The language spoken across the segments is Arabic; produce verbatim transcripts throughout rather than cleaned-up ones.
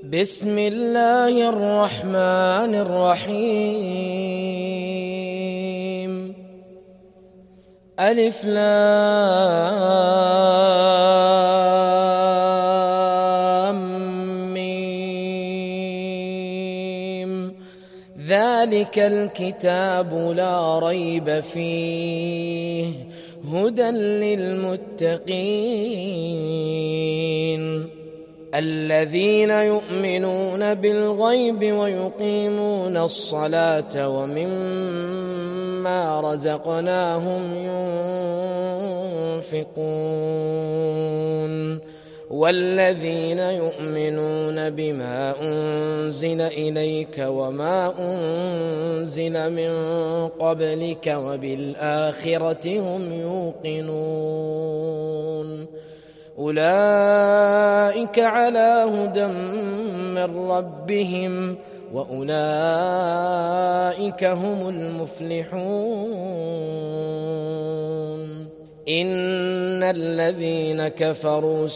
بسم الله الرحمن الرحيم. ألف لام ميم. ذلك الكتاب لا ريب فيه هدى للمتقين الذين يؤمنون بالغيب ويقيمون الصلاة ومما رزقناهم ينفقون والذين يؤمنون بما أنزل إليك وما أنزل من قبلك وبالآخرة هم يوقنون أولئك على هدى من ربهم وأولئك هم المفلحون. إن الذين كفروا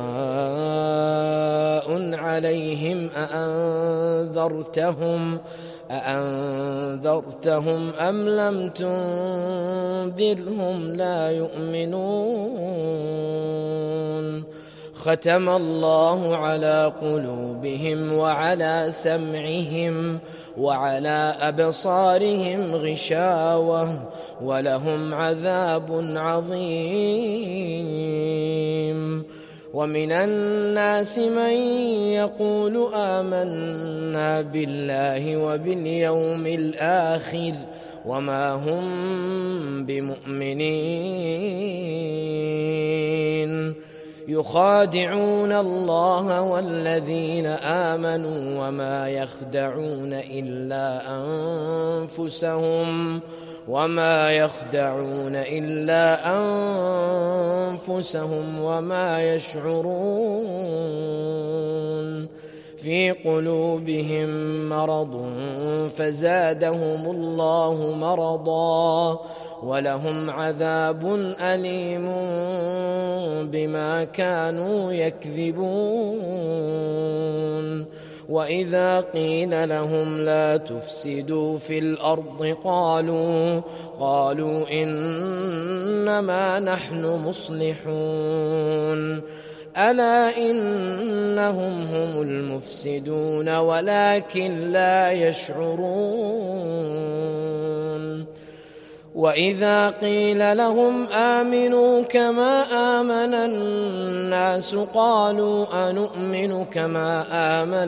سواء عليهم أأنذرتهم أأنذرتهم أم لم تنذرهم لا يؤمنون. ختم الله على قلوبهم وعلى سمعهم وعلى أبصارهم غشاوة ولهم عذاب عظيم. ومن الناس من يقول آمنا بالله وباليوم الآخر وما هم بمؤمنين يخادعون الله والذين آمنوا وما يخدعون إلا أنفسهم وما يخدعون إلا أنفسهم وما يشعرون. في قلوبهم مرض فزادهم الله مرضا ولهم عذاب أليم بما كانوا يكذبون. وإذا قيل لهم لا تفسدوا في الأرض قالوا قالوا إنما نحن مصلحون ألا إنهم هم المفسدون ولكن لا يشعرون. وإذا قيل لهم آمنوا كما آمن الناس قالوا أنؤمن كما آمن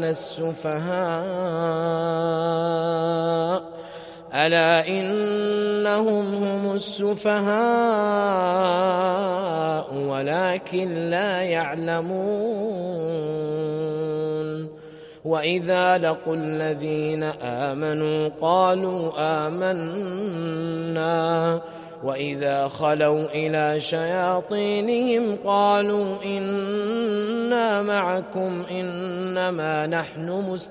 السفهاء ألا إنهم هم السفهاء ولكن لا يعلمون. وإذا لقوا الذين آمنوا قالوا آمنا وإذا خلوا إلى شياطينهم قالوا إنا معكم إنما نحن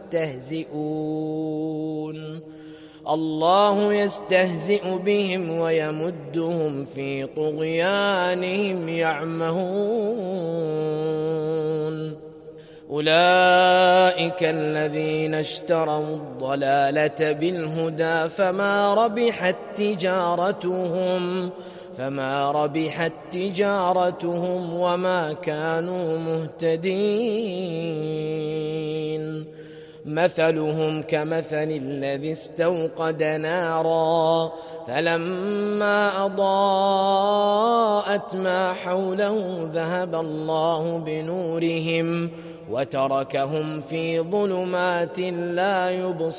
مستهزئون الله يستهزئ بهم ويمدهم في طغيانهم يعمهون. أولئك الذين اشتروا الضلالة بالهدى فما ربحت تجارتهم فما ربحت تجارتهم وما كانوا مهتدين. مثلهم كمثل الذي استوقد نارا فلما أضاءت ما حوله ذهب الله بنورهم وتركهم في ظلمات لا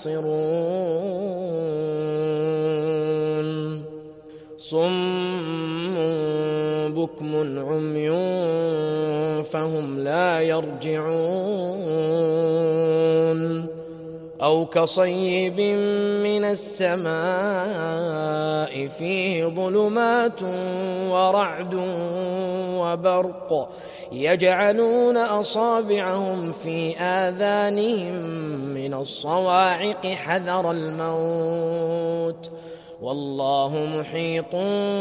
يبصرون. صم بكم عمي فهم لا يرجعون. أو كصيب من السماء فيه ظلمات ورعد وبرق يجعلون أصابعهم في آذانهم من الصواعق حذر الموت والله محيط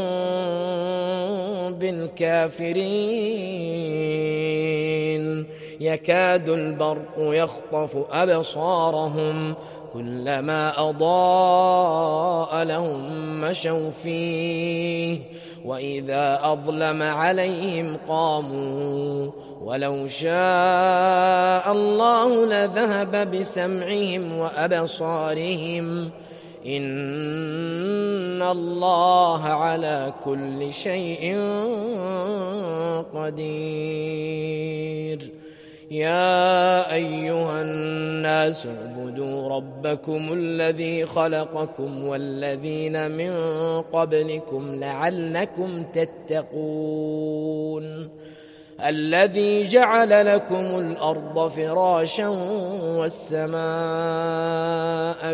بالكافرين يكاد البرق يخطف أبصارهم كلما أضاء لهم مشوا فيه وإذا أظلم عليهم قاموا ولو شاء الله لذهب بسمعهم وأبصارهم إن الله على كل شيء قدير. يا أيها الناس اعبدوا ربكم الذي خلقكم والذين من قبلكم لعلكم تتقون الذي جعل لكم الأرض فراشا والسماء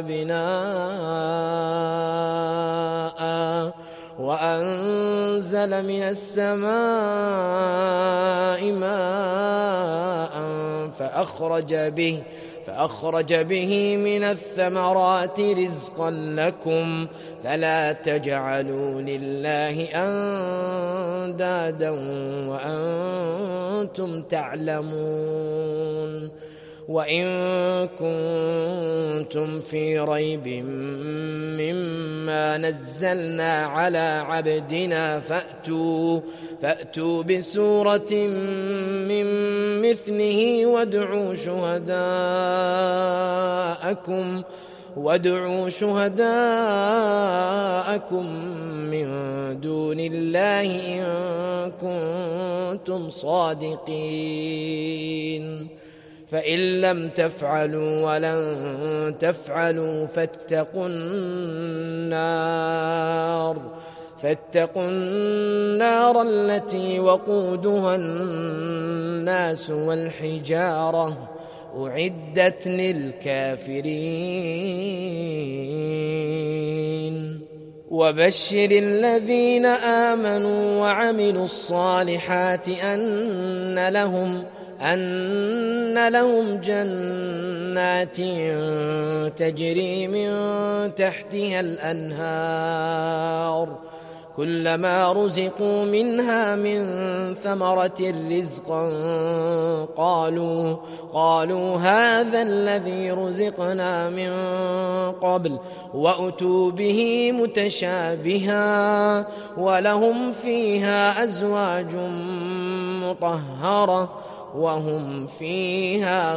بناء وأنزل من السماء ماء فأخرج به فأخرج به من الثمرات رزقا لكم فلا تجعلوا لله أندادا وأنتم تعلمون. وإن كنتم في ريب مما نزلنا على عبدنا فأتوا, فأتوا بسورة من مثله وادعوا شهداءكم وادعوا شهداءكم من دون الله إن كنتم صادقين فإن لم تفعلوا ولن تفعلوا فاتقوا النار فاتقوا النار التي وقودها الناس والحجارة أعدت للكافرين. وبشر الذين آمنوا وعملوا الصالحات أن لهم أن لهم جنات تجري من تحتها الأنهار كلما رزقوا منها من ثمرة رزقا قالوا قالوا هذا الذي رزقنا من قبل وأتوا به متشابها ولهم فيها أزواج مطهرة وهم فيها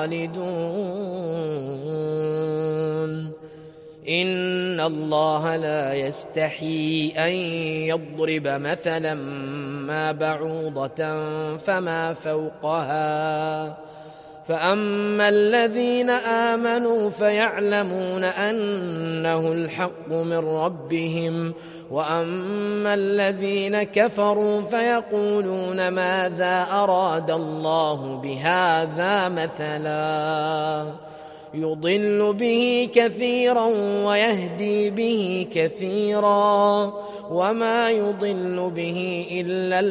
خالدون. إن الله لا يستحيي أن يضرب مثلا ما بعوضة فما فوقها فأما الذين آمنوا فيعلمون أنه الحق من ربهم وأما الذين كفروا فيقولون ماذا أراد الله بهذا مثلا يضل به كثيرا ويهدي به كثيرا وما يضل به إلا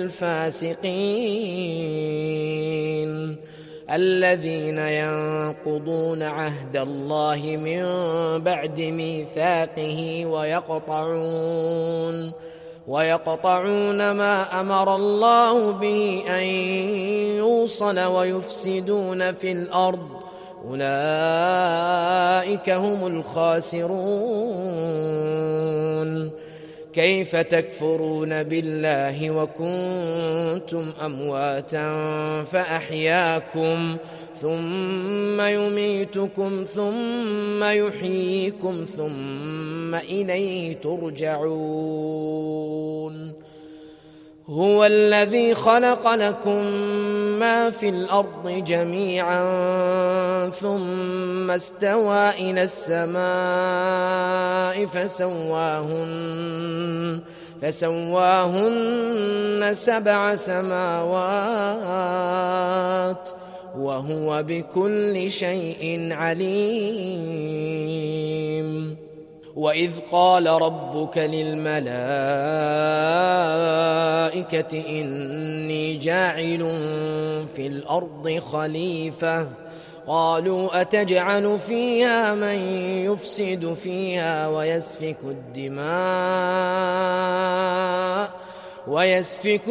الفاسقين الذين ينقضون عهد الله من بعد ميثاقه ويقطعون ويقطعون ما أمر الله به أن يوصل ويفسدون في الأرض أولئك هم الخاسرون. كيف تكفرون بالله وكنتم أمواتا فأحياكم ثم يميتكم ثم يحييكم ثم إليه ترجعون. هو الذي خلق لكم ما في الأرض جميعا ثم استوى إلى السماء فسواهن فسواهن سبع سماوات وهو بكل شيء عليم. وإذ قال ربك للملائكة إني جاعل في الأرض خليفة قالوا أتجعل فيها من يفسد فيها ويسفك الدماء ويسفك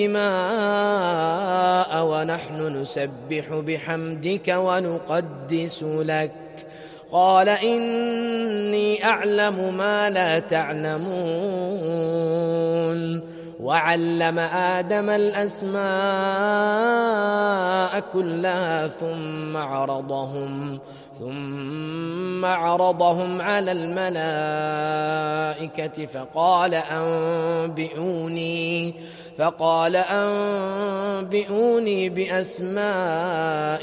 الدماء ونحن نسبح بحمدك ونقدس لك. قال إني أعلم ما لا تعلمون. وعلم آدم الأسماء كلها ثم عرضهم ثم عرضهم على الملائكة فقال أنبئوني فقال أنبئوني بأسماء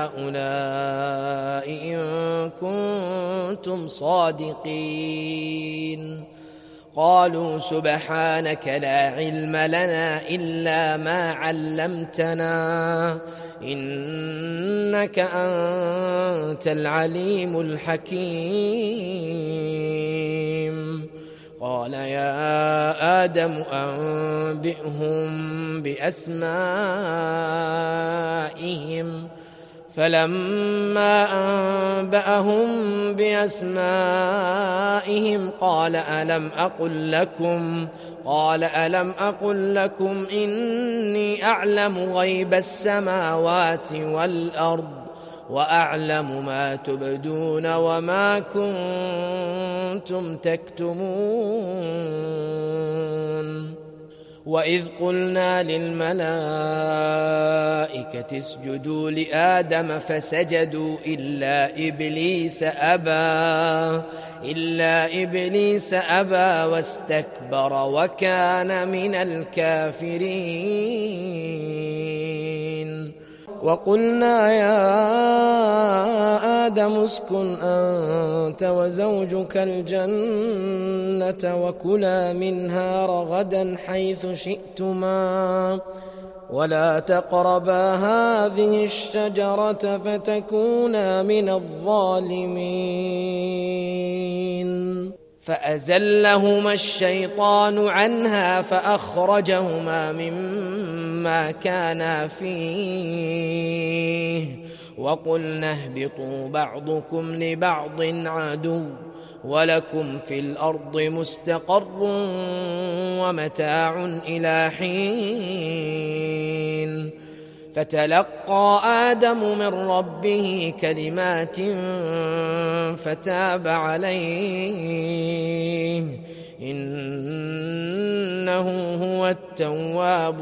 هؤلاء إن كنتم صادقين. قالوا سبحانك لا علم لنا إلا ما علمتنا إنك أنت العليم الحكيم. قال يا آدم أنبئهم بأسمائهم فلما أنبأهم بأسمائهم قال ألم أقل لكم قال ألم أقل لكم إني أعلم غيب السماوات والأرض وأعلم ما تبدون وما كنتم تكتمون. وإذ قلنا للملائكة اسجدوا لآدم فسجدوا إلا إبليس أبى إلا إبليس أبى واستكبر وكان من الكافرين. وقلنا يا آدم اسكن أنت وزوجك الجنة وكلا منها رغدا حيث شئتما ولا تقربا هذه الشجرة فتكونا من الظالمين. فأزلهما الشيطان عنها فأخرجهما مما كانا فيه وقلنا اهبطوا بعضكم لبعض عدو ولكم في الأرض مستقر ومتاع إلى حين. فتلقى آدم من ربه كلمات فتاب عليه إنه هو التواب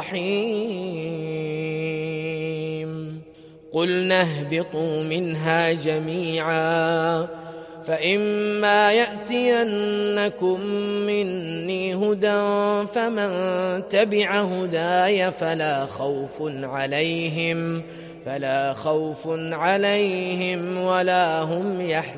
الرحيم. قلنا اهبطوا منها جميعا فإما يأتينكم مني هدى فمن تبع هداي فلا خوف عليهم فلا خوف عليهم ولا هم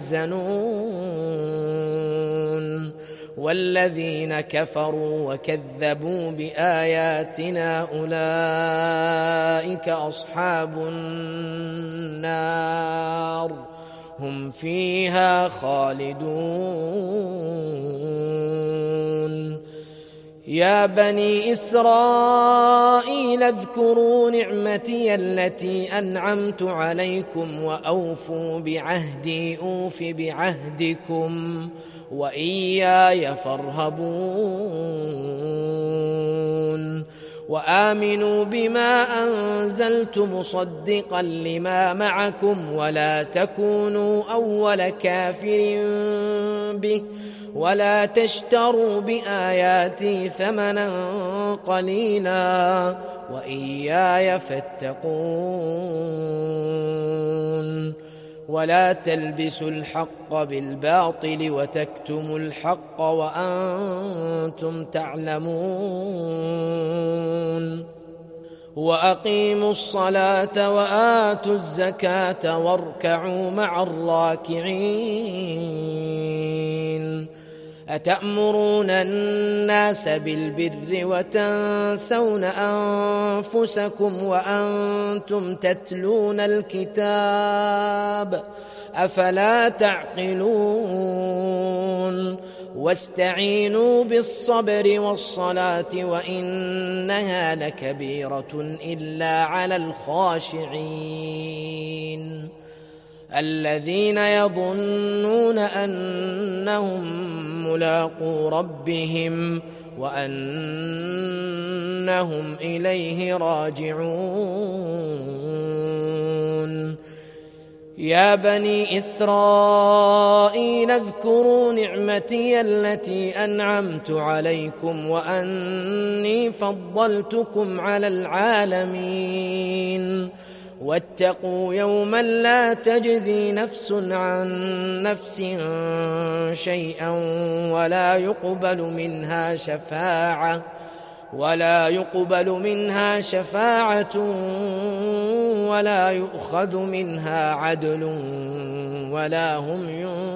يحزنون. والذين كفروا وكذبوا بآياتنا أولئك أصحاب النار هم فيها خالدون. يا بني إسرائيل اذكروا نعمتي التي أنعمت عليكم وأوفوا بعهدي أوف بعهدكم وإياي فارهبون. وآمنوا بما أنزلت مصدقا لما معكم ولا تكونوا أول كافر به ولا تشتروا بآياتي ثمنا قليلا وإياي فاتقون. ولا تلبسوا الحق بالباطل وتكتموا الحق وأنتم تعلمون. وأقيموا الصلاة وآتوا الزكاة واركعوا مع الراكعين. أتأمرون الناس بالبر وتنسون أنفسكم وأنتم تتلون الكتاب أفلا تعقلون. واستعينوا بالصبر والصلاة وإنها لكبيرة إلا على الخاشعين الذين يظنون أنهم ملاقو ربهم وأنهم إليه راجعون. يا بني إسرائيل اذكروا نعمتي التي أنعمت عليكم وأني فضلتكم على العالمين. واتقوا يوما لا تجزي نفس عن نفس شيئا ولا يقبل منها شفاعة ولا يقبل منها شفاعة ولا يؤخذ منها عدل ولا هم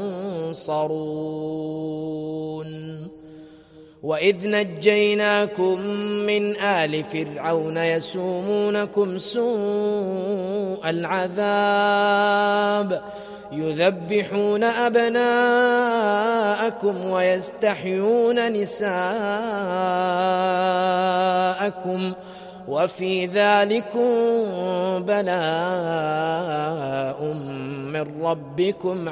ينصرون. وإذ نجيناكم من آل فرعون يسومونكم سوء العذاب يذبحون أبناءكم ويستحيون نساءكم وفي ذلكم بلاء من ربكم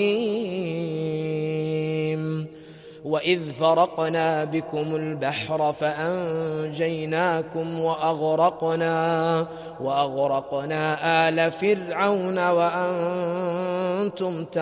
عظيم. وإذ فرقنا بكم البحر فأنجيناكم وأغرقنا وأغرقنا آل فرعون وأنتم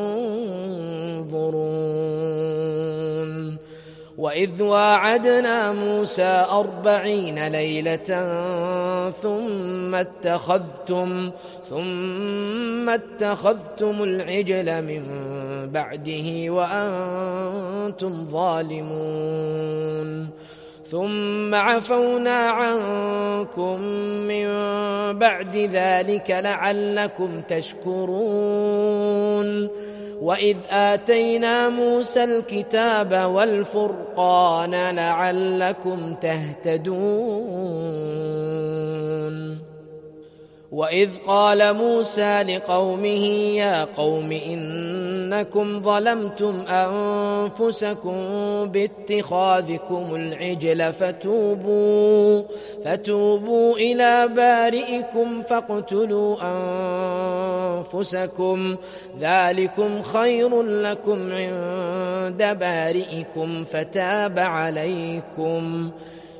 تنظرون. وإذ واعدنا موسى أربعين ليلة ثم اتخذتم ثم اتخذتم العجل من بعده وأنتم ظالمون. ثم عفونا عنكم من بعد ذلك لعلكم تشكرون. وإذ آتينا موسى الكتاب والفرقان لعلكم تهتدون. وإذ قال موسى لقومه يا قوم إنكم ظلمتم أنفسكم باتخاذكم العجل فتوبوا, فتوبوا إلى بارئكم فاقتلوا أنفسكم ذلكم خير لكم عند بارئكم فتاب عليكم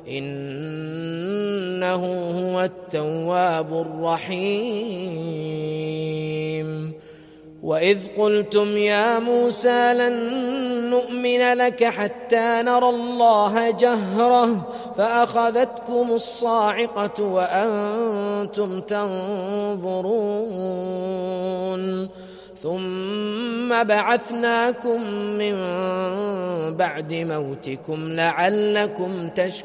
إنه هو التواب الرحيم. وإذ قلتم يا موسى لن نؤمن لك حتى نرى الله جهرة فأخذتكم الصاعقة وأنتم تنظرون. ثم بعثناكم من بعد موتكم لعلكم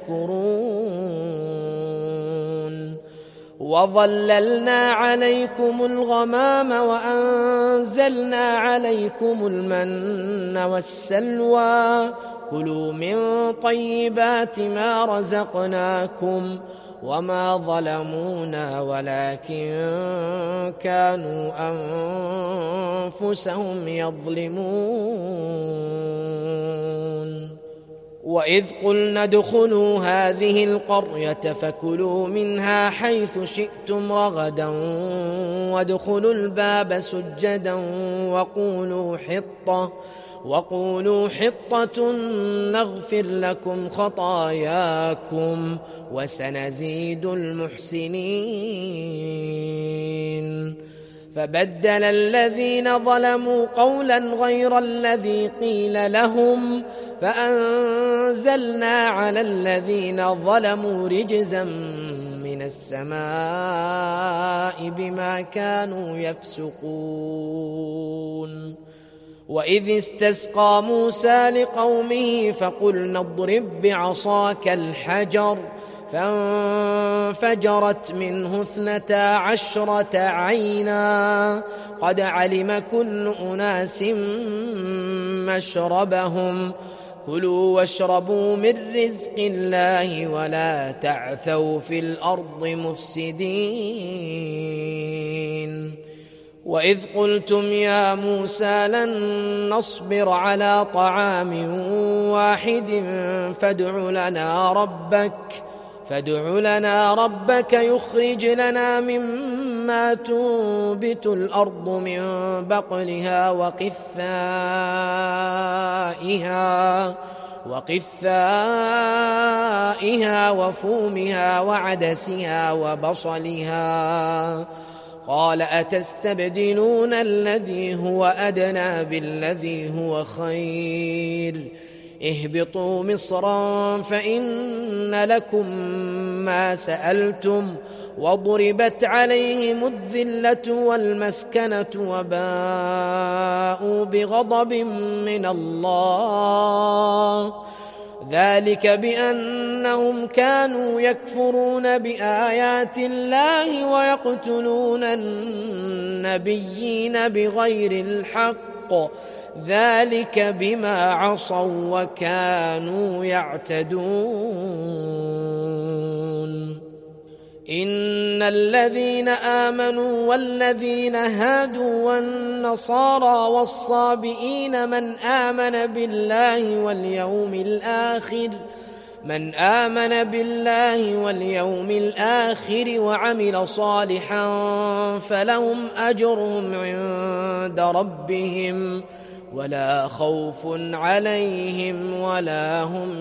تشكرون. وظللنا عليكم الغمام وأنزلنا عليكم المن والسلوى كلوا من طيبات ما رزقناكم وما ظلمونا ولكن كانوا أنفسهم يظلمون. وإذ قلنا ادخلوا هذه القرية فكلوا منها حيث شئتم رغدا وادخلوا الباب سجدا وقولوا حطة وقولوا حطة نغفر لكم خطاياكم وسنزيد المحسنين. فبدل الذين ظلموا قولا غير الذي قيل لهم فأنزلنا على الذين ظلموا رجزا من السماء بما كانوا يفسقون. وإذ استسقى موسى لقومه فقلنا اضرب بعصاك الحجر فانفجرت منه اثنتا عشرة عينا قد علم كل أناس مشربهم كلوا واشربوا من رزق الله ولا تعثوا في الأرض مفسدين. وإذ قلتم يا موسى لن نصبر على طعام واحد فادع لنا ربك فادع لنا ربك يخرج لنا مما تنبت الأرض من بقلها وقثائها وقثائها وفومها وعدسها وبصلها. قال أتستبدلون الذي هو أدنى بالذي هو خير اهبطوا مصرا فإن لكم ما سألتم وضربت عليهم الذلة والمسكنة وباءوا بغضب من الله ذلك بأنهم كانوا يكفرون بآيات الله ويقتلون النبيين بغير الحق ذلك بما عصوا وكانوا يعتدون. إن الذين آمنوا والذين هادوا والنصارى والصابئين من آمن بالله واليوم الآخر من آمن بالله واليوم الآخر وعمل صالحا فلهم أجرهم عند ربهم ولا خوف عليهم ولا هم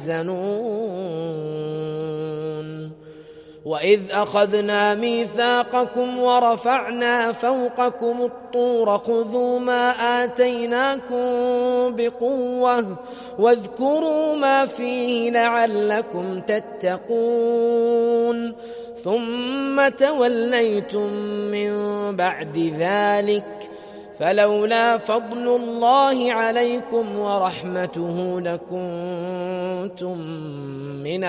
يحزنون. وإذ أخذنا ميثاقكم ورفعنا فوقكم الطور خذوا ما آتيناكم بقوة واذكروا ما فيه لعلكم تتقون ثم توليتم من بعد ذلك فلولا فضل الله عليكم ورحمته لكنتم من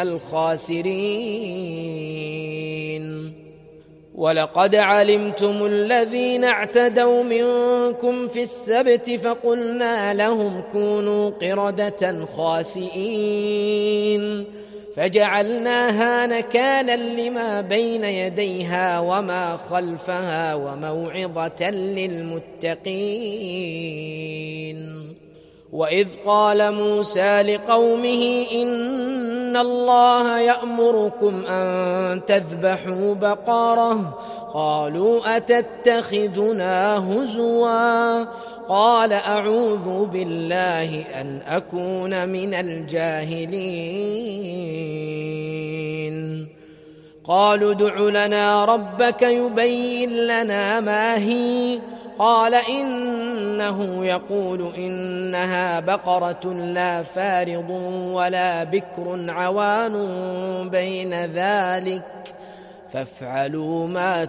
الخاسرين. ولقد علمتم الذين اعتدوا منكم في السبت فقلنا لهم كونوا قردة خاسئين فجعلناها نكالا لما بين يديها وما خلفها وموعظة للمتقين. وإذ قال موسى لقومه إن الله يأمركم أن تذبحوا بقرة قالوا أتتخذنا هزوا قال أعوذ بالله أن أكون من الجاهلين. قالوا ادع لنا ربك يبين لنا ما هي قال إنه يقول إنها بقرة لا فارض ولا بكر عوان بين ذلك فافعلوا ما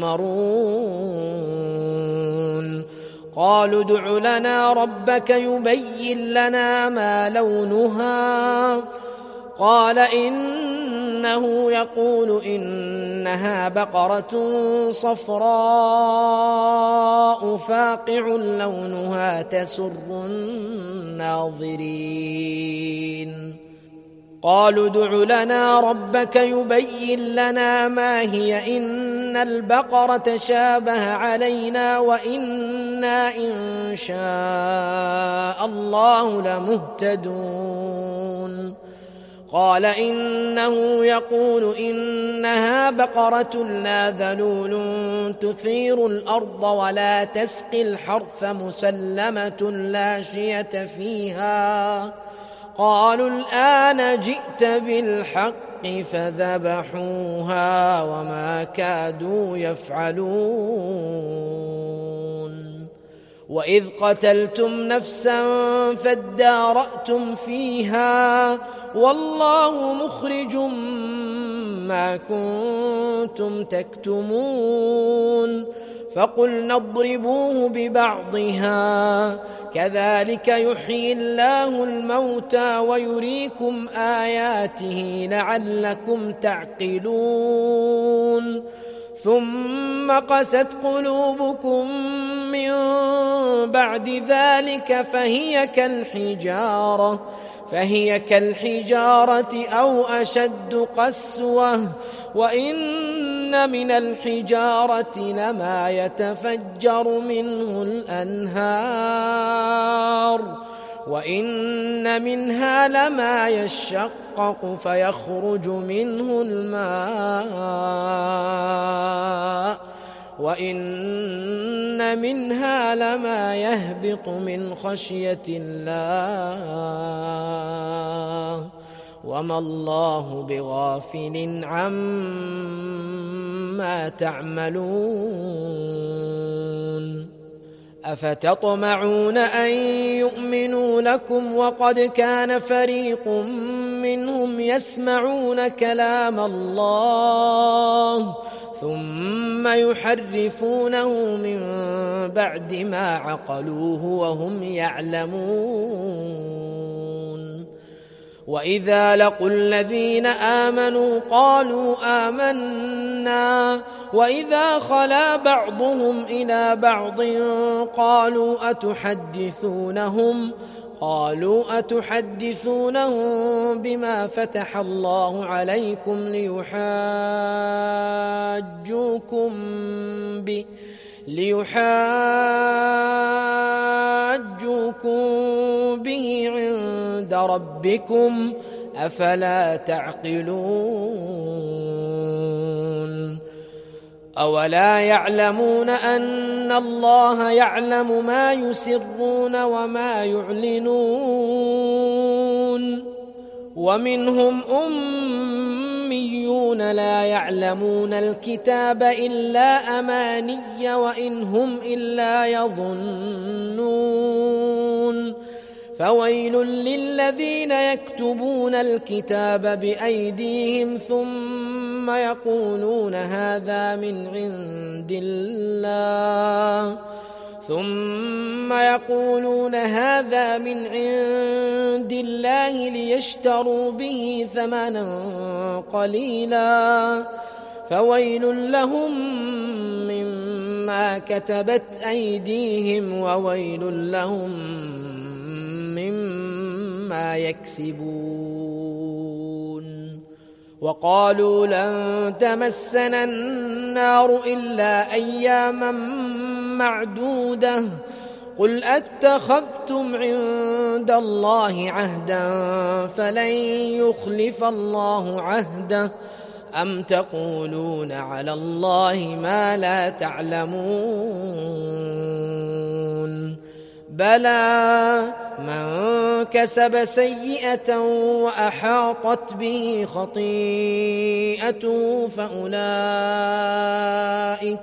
تؤمرون. قالوا ادع لنا ربك يبين لنا ما لونها قال إنه يقول إنها بقرة صفراء فاقع لونها تسر الناظرين. قالوا ادع لنا ربك يبين لنا ما هي إن البقرة شابه علينا وإنا إن شاء الله لمهتدون. قال إنه يقول إنها بقرة لا ذلول تثير الأرض ولا تسقي الحرث مسلمة لا شية فيها. قالوا الآن جئت بالحق فذبحوها وما كادوا يفعلون. وإذ قتلتم نفسا فادارأتم فيها والله مخرج ما كنتم تكتمون. فقلنا اضربوه ببعضها كذلك يحيي الله الموتى ويريكم آياته لعلكم تعقلون. ثم قست قلوبكم من بعد ذلك فهي كالحجارة فهي كالحجارة أو أشد قسوة وإن من الحجارة لما يتفجر منه الأنهار وإن منها لما يشقق فيخرج منه الماء وإن منها لما يهبط من خشية الله وما الله بغافل عما تعملون أفتطمعون أن يؤمنوا لكم وقد كان فريق منهم يسمعون كلام الله ثم يحرفونه من بعد ما عقلوه وهم يعلمون وإذا لقوا الذين آمنوا قالوا آمنا وإذا خلا بعضهم إلى بعض قالوا أتحدثونهم قالوا أتحدثونهم بما فتح الله عليكم ليحاجوكم به ليحاجوكم به عند ربكم أفلا تعقلون أولا يعلمون أن الله يعلم ما يسرون وما يعلنون ومنهم أميون لا يعلمون الكتاب إلا أماني وإن هم إلا يظنون فويل للذين يكتبون الكتاب بأيديهم ثم يقولون هذا من عند الله ثم يقولون هذا من عند الله ليشتروا به ثمنا قليلا فويل لهم مما كتبت أيديهم وويل لهم مما يكسبون وقالوا لن تمسنا النار إلا أياما معدودة قل أتخذتم عند الله عهدا فلن يخلف الله عهده أم تقولون على الله ما لا تعلمون بلى من كسب سيئة وأحاطت به خطيئته فأولئك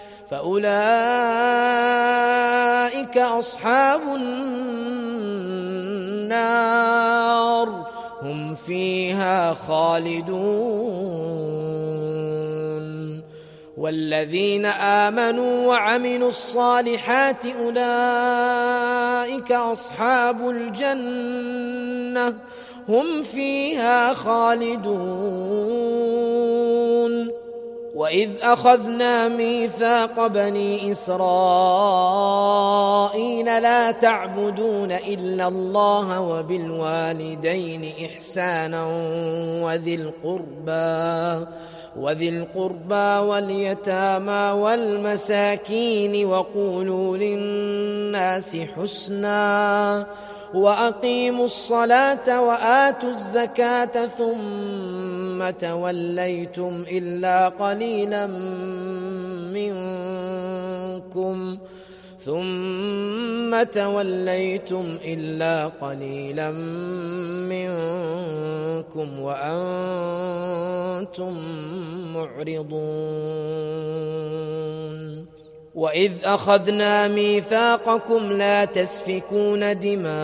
فأولئك أصحاب النار هم فيها خالدون والذين آمنوا وعملوا الصالحات أولئك أصحاب الجنة هم فيها خالدون وإذ أخذنا ميثاق بني إسرائيل لا تعبدون إلا الله وبالوالدين إحسانا وذي القربى وذي القربى واليتامى والمساكين وقولوا للناس حسنا وأقيموا الصلاة وآتوا الزكاة ثم توليتم إلا قليلا منكم ثم توليتم إلا قليلا منكم وأنتم معرضون وإذ أخذنا ميثاقكم لا تسفكون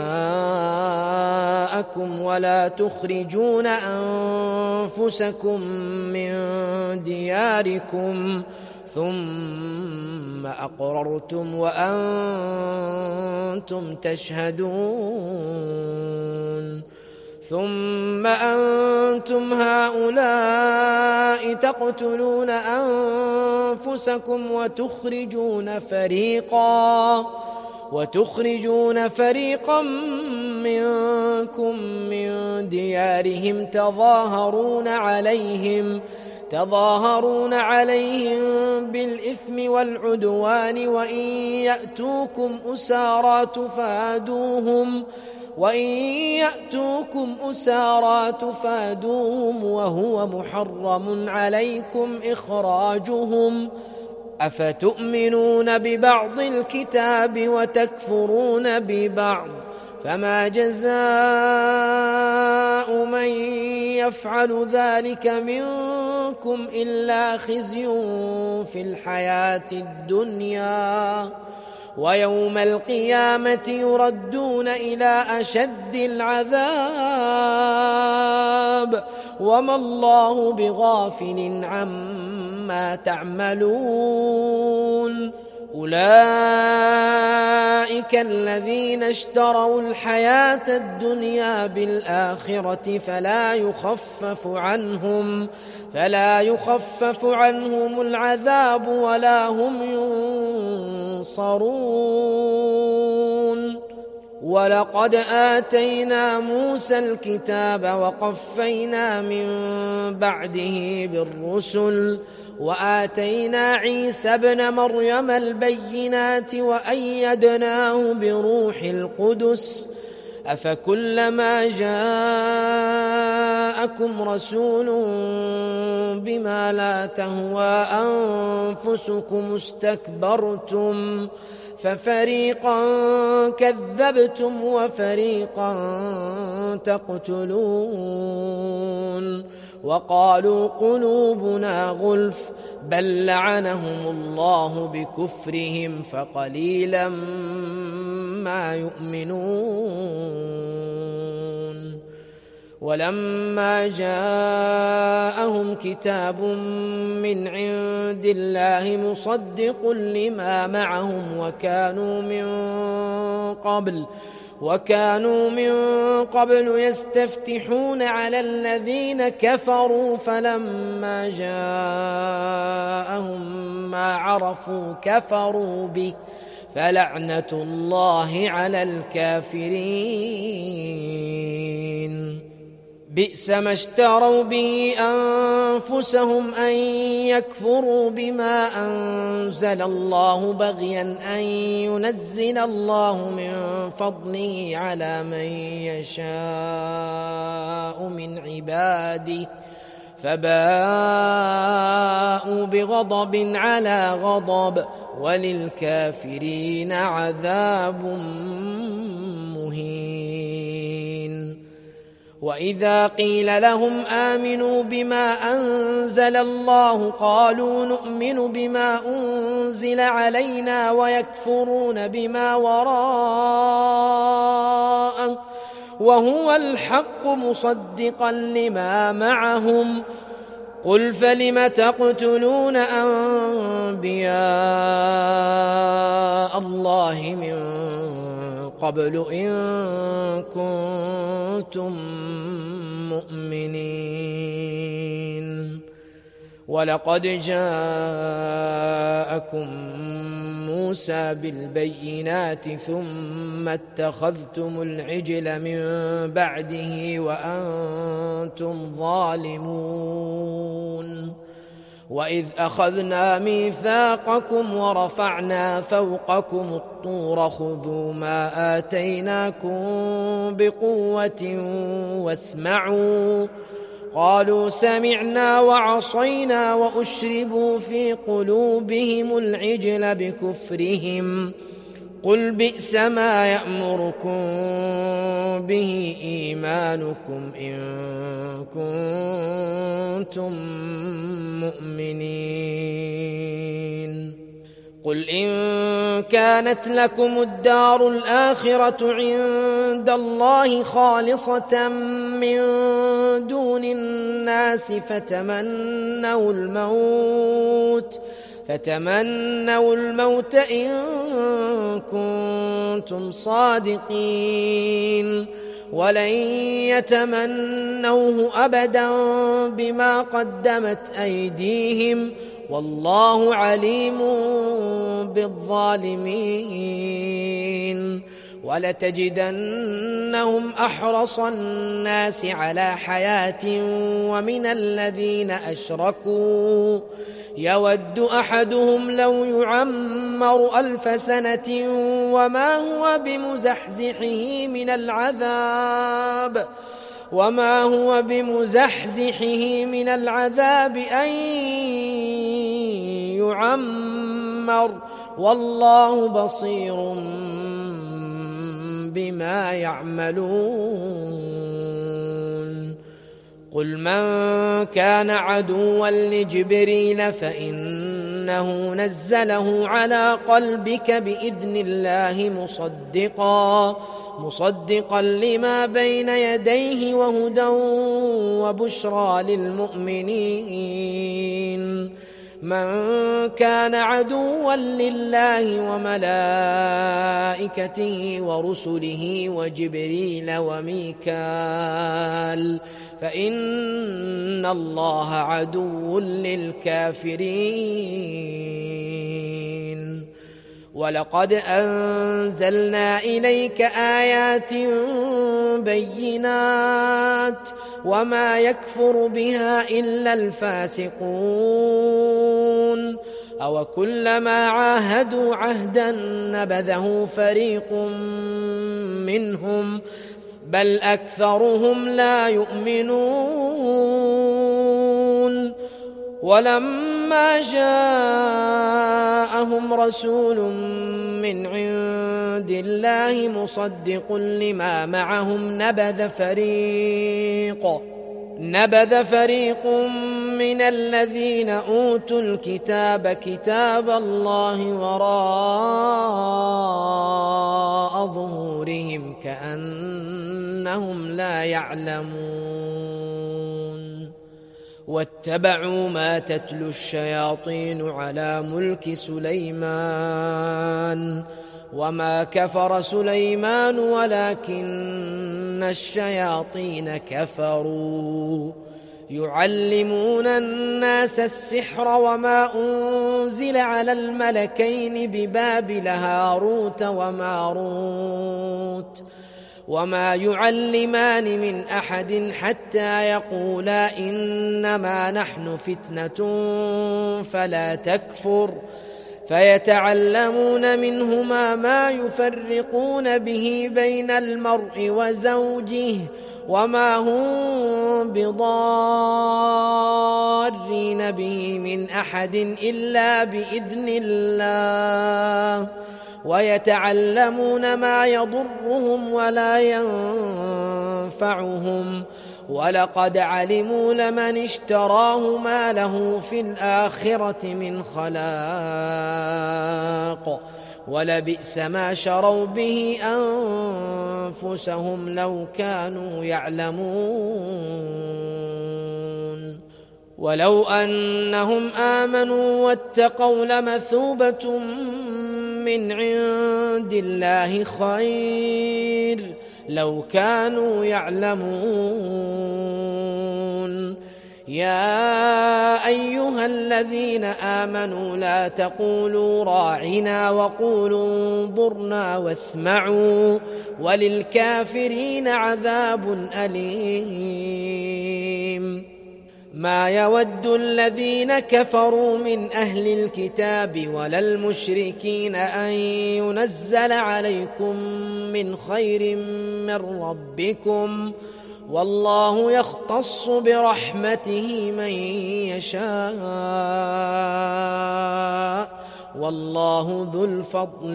دماءكم ولا تخرجون أنفسكم من دياركم ثم أقررتم وأنتم تشهدون ثم أنتم هؤلاء تقتلون أنفسكم وتخرجون فريقا وتخرجون فريقا منكم من ديارهم تظاهرون عليهم تظاهرون عليهم بالإثم والعدوان وإن يأتوكم أسارى تفادوهم وإن يأتوكم أسارى تفادوهم وهو محرم عليكم إخراجهم أفتؤمنون ببعض الكتاب وتكفرون ببعض فما جزاء من يفعل ذلك منكم إلا خزي في الحياة الدنيا ويوم القيامة يردون إلى أشد العذاب وما الله بغافل عما تعملون أولئك الذين اشتروا الحياة الدنيا بالآخرة فلا يخفف عنهم فلا يخفف عنهم العذاب ولا هم ينصرون ولقد آتينا موسى الكتاب وقفينا من بعده بالرسل وآتينا عيسى ابن مريم البينات وأيدناه بروح القدس أفكلما جاءكم رسول بما لا تهوى أنفسكم استكبرتم ففريقا كذبتم وفريقا تقتلون وقالوا قلوبنا غلف بل لعنهم الله بكفرهم فقليلا ما يؤمنون ولما جاءهم كتاب من عند الله مصدق لما معهم وكانوا من قبل وكانوا من قبل يستفتحون على الذين كفروا فلما جاءهم ما عرفوا كفروا به فلعنة الله على الكافرين بئس ما اشتروا به أنفسهم أن يكفروا بما أنزل الله بغيا أن ينزل الله من فضله على من يشاء من عباده فباءوا بغضب على غضب وللكافرين عذاب مهين وإذا قيل لهم آمنوا بما أنزل الله قالوا نؤمن بما أنزل علينا ويكفرون بما وراءه وهو الحق مصدقا لما معهم قل فلم تقتلون أنبياء الله من قبل إن كنتم مؤمنين ولقد جاءكم موسى بالبينات ثم اتخذتم العجل من بعده وأنتم ظالمون وإذ أخذنا ميثاقكم ورفعنا فوقكم الطور خذوا ما آتيناكم بقوة واسمعوا قالوا سمعنا وعصينا وأشربوا في قلوبهم العجل بكفرهم قل بئس ما يأمركم به إيمانكم إن كنتم مؤمنين قل إن كانت لكم الدار الآخرة عند الله خالصة من دون الناس فتمنوا الموت فتمنوا الموت إن كنتم صادقين ولن يتمنوه أبدا بما قدمت أيديهم والله عليم بالظالمين ولتجدنهم أحرص الناس على حياة ومن الذين أشركوا يود أحدهم لو يعمر ألف سنة وما هو بمزحزحه من العذاب وما هو بمزحزحه من العذاب أن يعمر والله بصير بما يعملون قل من كان عدوا لجبريل فإنه نزله على قلبك بإذن الله مصدقا مصدقا لما بين يديه وهدى وبشرى للمؤمنين من كان عدوا لله وملائكته ورسله وجبريل وميكال فإن الله عدو للكافرين ولقد أنزلنا إليك آيات بينات وما يكفر بها إلا الفاسقون أو كلما عاهدوا عهدا نبذه فريق منهم بل أكثرهم لا يؤمنون ولما جاءهم رسول من عند الله مصدق لما معهم نبذ فريق نبذ فريق من الذين أوتوا الكتاب كتاب الله وراء ظهورهم كأنهم لا يعلمون واتبعوا ما تتلو الشياطين على ملك سليمان وما كفر سليمان ولكن الشياطين كفروا يعلمون الناس السحر وما أنزل على الملكين ببابل هاروت وماروت وما يعلمان من أحد حتى يقولا إنما نحن فتنة فلا تكفر فيتعلمون منهما ما يفرقون به بين المرء وزوجه وما هم بضارين به من أحد إلا بإذن الله ويتعلمون ما يضرهم ولا ينفعهم ولقد علموا لمن اشتراه ما له في الآخرة من خلاق ولبئس ما شروا به أنفسهم لو كانوا يعلمون ولو أنهم آمنوا واتقوا لمثوبة من عند الله خير لو كانوا يعلمون يا أيها الذين آمنوا لا تقولوا راعنا وقولوا انظرنا واسمعوا وللكافرين عذاب أليم ما يود الذين كفروا من أهل الكتاب ولا المشركين أن ينزل عليكم من خير من ربكم والله يختص برحمته من يشاء والله ذو الفضل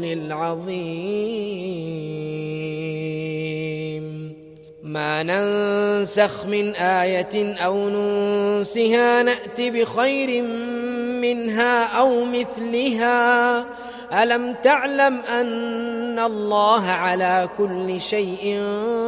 العظيم ما ننسخ من آية أو ننسها نأت بخير منها أو مثلها ألم تعلم أن الله على كل شيء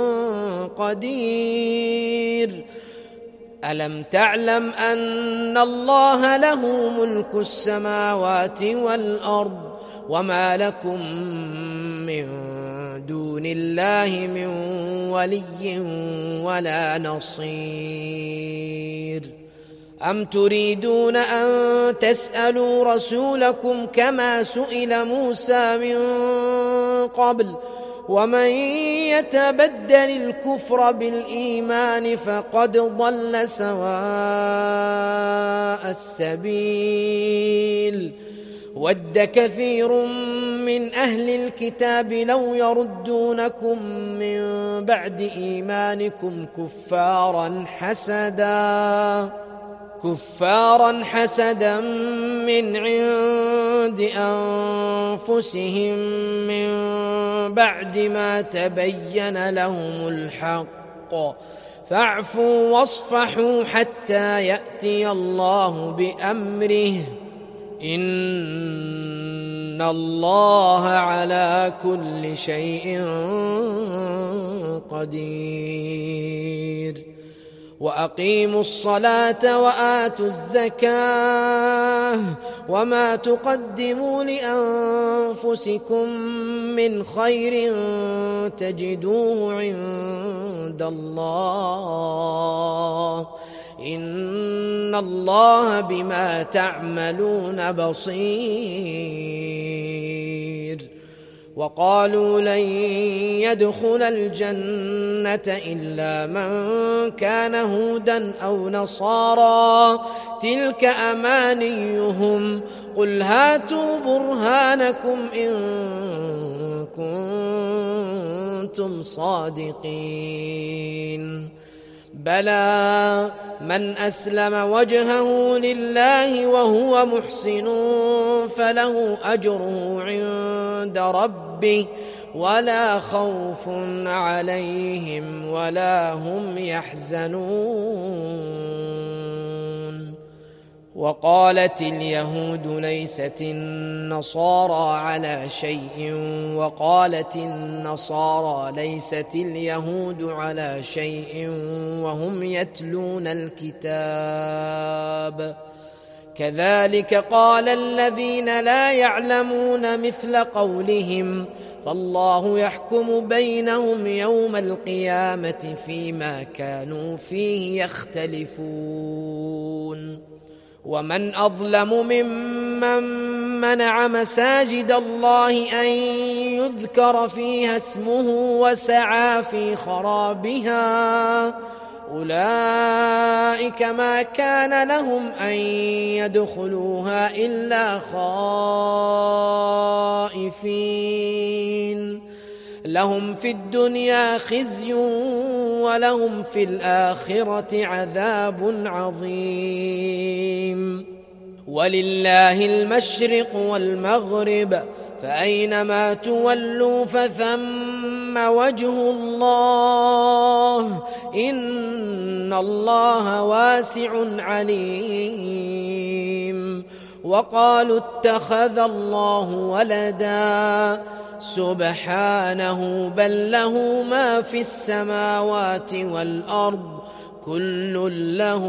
قدير ألم تعلم أن الله له ملك السماوات والأرض وما لكم من دون الله من ولي ولا نصير أم تريدون أن تسألوا رسولكم كما سئل موسى من قبل ومن يتبدل الكفر بالإيمان فقد ضل سواء السبيل ود كثير من أهل الكتاب لو يردونكم من بعد إيمانكم كفارا حسدا كفارا حسدا من عند أنفسهم من بعد ما تبين لهم الحق فاعفوا واصفحوا حتى يأتي الله بأمره إن الله على كل شيء قدير وأقيموا الصلاة وآتوا الزكاة وما تقدموا لأنفسكم من خير تجدوه عند الله إن الله بما تعملون بصير وقالوا لن يدخل الجنة إلا من كان هودا أو نصارى تلك أمانيهم قل هاتوا برهانكم إن كنتم صادقين بلى من أسلم وجهه لله وهو محسن فله أجره عند ربه ولا خوف عليهم ولا هم يحزنون وقالت اليهود ليست النصارى على شيء وقالت النصارى ليست اليهود على شيء وهم يتلون الكتاب كذلك قال الذين لا يعلمون مثل قولهم فالله يحكم بينهم يوم القيامة فيما كانوا فيه يختلفون ومن أظلم ممن منع مساجد الله أن يذكر فيها اسمه وسعى في خرابها أولئك ما كان لهم أن يدخلوها إلا خائفين لهم في الدنيا خزي ولهم في الآخرة عذاب عظيم ولله المشرق والمغرب فأينما تولوا فثم وجه الله إن الله واسع عليم وقالوا اتخذ الله ولدا سبحانه بل له ما في السماوات والأرض كل له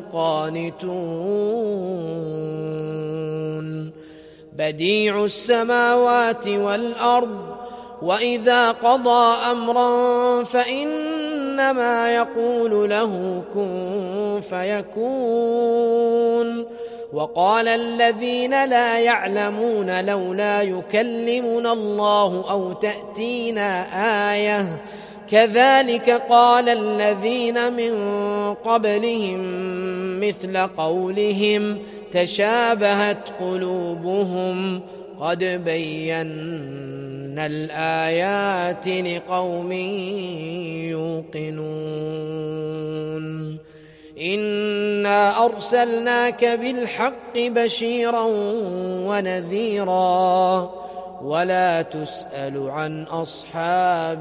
قانتون بديع السماوات والأرض وإذا قضى أمرا فإنما يقول له كن فيكون وقال الذين لا يعلمون لولا يكلمنا الله أو تأتينا آية كذلك قال الذين من قبلهم مثل قولهم تشابهت قلوبهم قد بينا الآيات لقوم يوقنون إنا أرسلناك بالحق بشيرا ونذيرا ولا تسأل عن أصحاب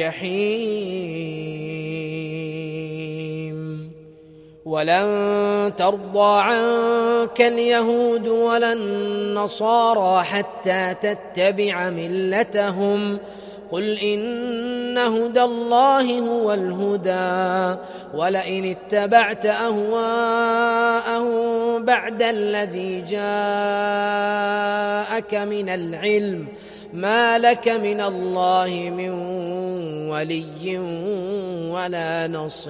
الجحيم ولن ترضى عنك اليهود ولا النصارى حتى تتبع ملتهم قل إن هدى الله هو الهدى ولئن اتبعت أهواءهم بعد الذي جاءك من العلم ما لك من الله من ولي ولا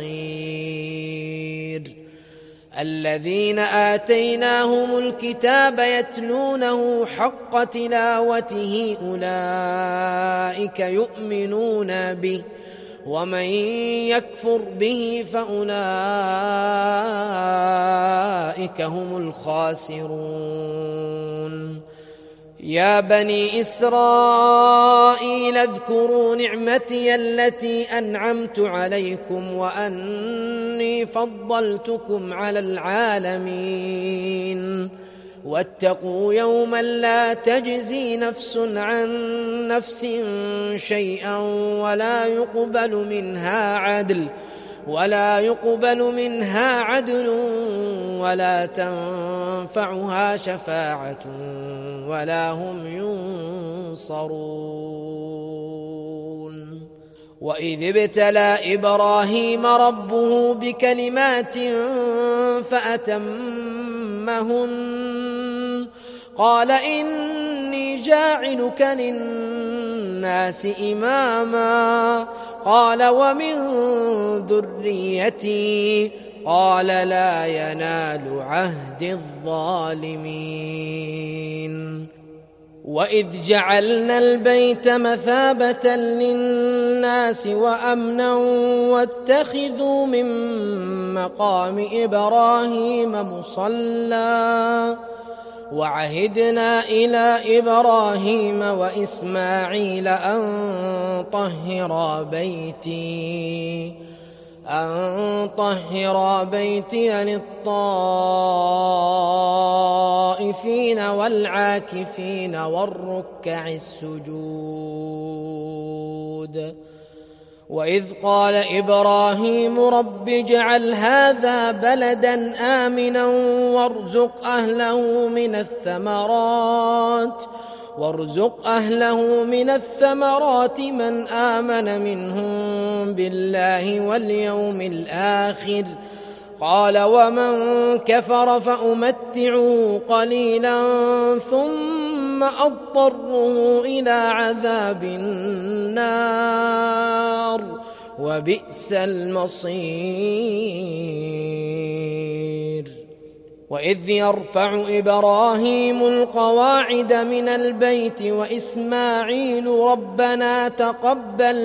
نصير الذين آتيناهم الكتاب يتلونه حق تلاوته أولئك يؤمنون به ومن يكفر به فأولئك هم الخاسرون يا بني إسرائيل اذكروا نعمتي التي أنعمت عليكم وأني فضلتكم على العالمين واتقوا يوما لا تجزي نفس عن نفس شيئا ولا يقبل منها عدل ولا يقبل منها عدل ولا تنفعها شفاعة ولا هم ينصرون وإذ ابتلى إبراهيم ربه بكلمات فأتمهن قال إني جاعلك للناس إماما قال ومن ذريتي قال لا ينال عهد الظالمين وإذ جعلنا البيت مثابة للناس وأمنا واتخذوا من مقام إبراهيم مصلى وعهدنا إلى إبراهيم وإسماعيل أن طهرا بيتي أن طهرا بيتي للطائفين والعاكفين والركع السجود وإذ قال إبراهيم رب اجعل هذا بلدا آمنا وارزق أهله من الثمرات وارزق أهله من الثمرات من آمن منهم بالله واليوم الآخر قال ومن كفر فأمتعه قليلا ثم أضطره إلى عذاب النار وبئس المصير وإذ يرفع إبراهيم القواعد من البيت وإسماعيل ربنا تقبل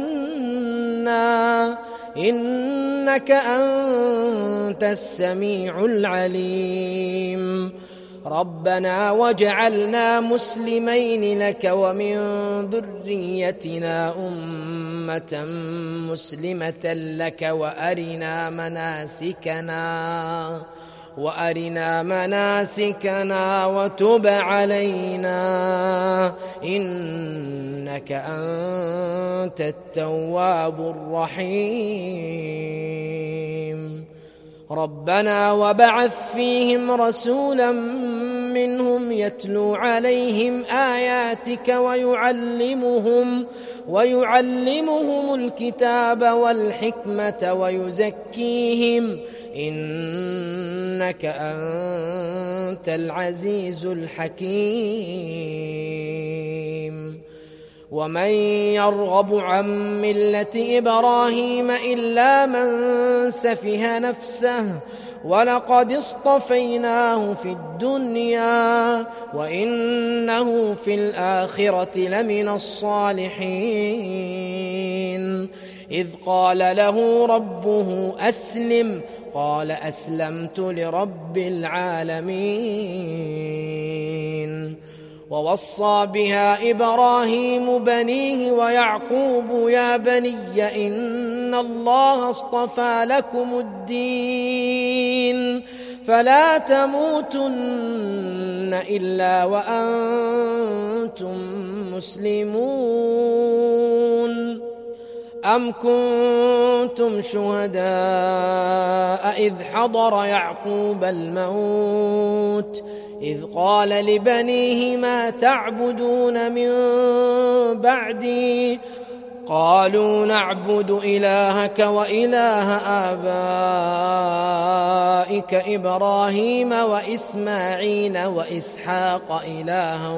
منا إنك أنت السميع العليم ربنا واجعلنا مسلمين لك ومن ذريتنا أمة مسلمة لك وأرنا مناسكنا وأرنا مناسكنا وتب علينا إنك أنت التواب الرحيم ربنا وبعث فيهم رسولا منهم يتلو عليهم آياتك ويعلمهم ويعلمهم الكتاب والحكمة ويزكيهم إنك أنت العزيز الحكيم ومن يرغب عن ملة إبراهيم إلا من سفه نفسه ولقد اصطفيناه في الدنيا وإنه في الآخرة لمن الصالحين إذ قال له ربه أسلم قال أسلمت لرب العالمين ووصى بها إبراهيم بنيه ويعقوب يا بني إن الله اصطفى لكم الدين فلا تموتن إلا وأنتم مسلمون أم كنتم شهداء إذ حضر يعقوب الموت إذ قال لبنيه ما تعبدون من بعدي قالوا نعبد إلهك وإله آبائك إبراهيم وإسماعيل وإسحاق إلها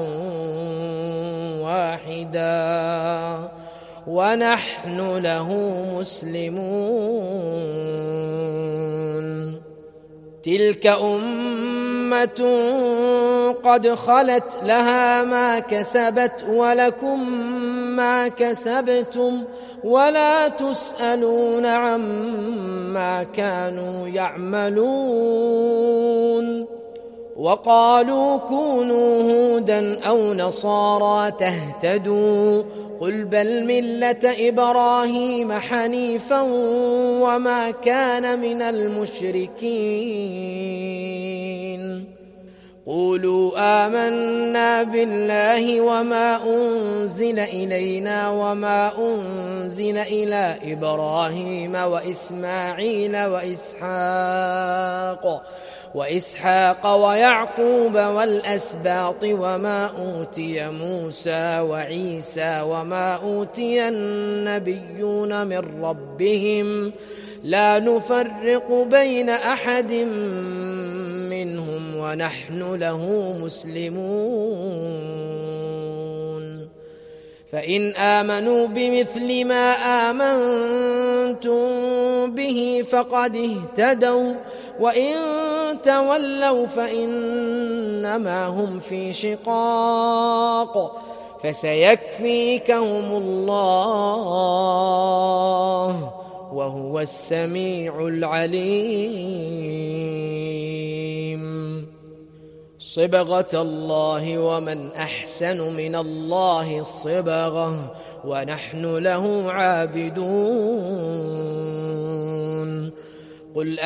واحدا ونحن له مسلمون تلك أمة قد خلت لها ما كسبت ولكم ما كسبتم ولا تسألون عما كانوا يعملون وقالوا كونوا هودا أو نصارى تهتدوا قل بل ملة إبراهيم حنيفا وما كان من المشركين قولوا آمنا بالله وما أنزل إلينا وما أنزل إلى إبراهيم وإسماعيل وإسحاق وإسحاق ويعقوب والأسباط وما أوتي موسى وعيسى وما أوتي النبيون من ربهم لا نفرق بين أحد منهم ونحن له مسلمون فإن آمنوا بمثل ما آمنتم به فقد اهتدوا وإن تولوا فإنما هم في شقاق فسيكفيكهم الله وهو السميع العليم صبغة الله ومن أحسن من الله صبغة ونحن له عابدون قل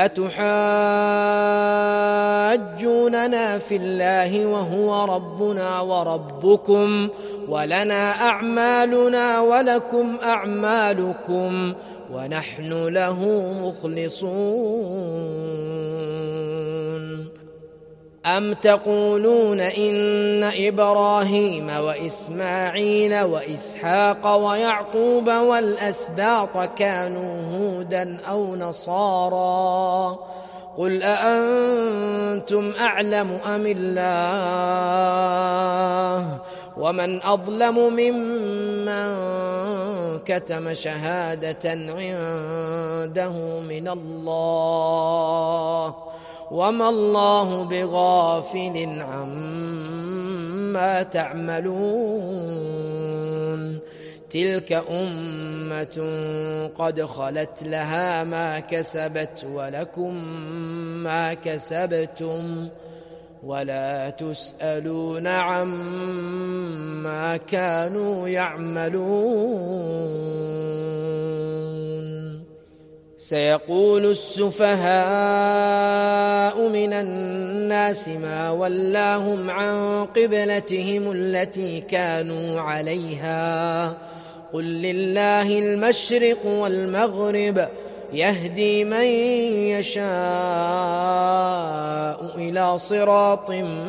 أتحاجوننا في الله وهو ربنا وربكم ولنا أعمالنا ولكم أعمالكم ونحن له مخلصون أم تقولون إن إبراهيم وإسماعيل وإسحاق ويعقوب والأسباط كانوا هودا أو نصارى قل أأنتم أعلم أم الله ومن أظلم ممن كتم شهادة عنده من الله وما الله بغافل عما تعملون تلك أمة قد خلت لها ما كسبت ولكم ما كسبتم ولا تسألون عما كانوا يعملون سيقول السفهاء من الناس ما ولاهم عن قبلتهم التي كانوا عليها قل لله المشرق والمغرب يهدي من يشاء إلى صراط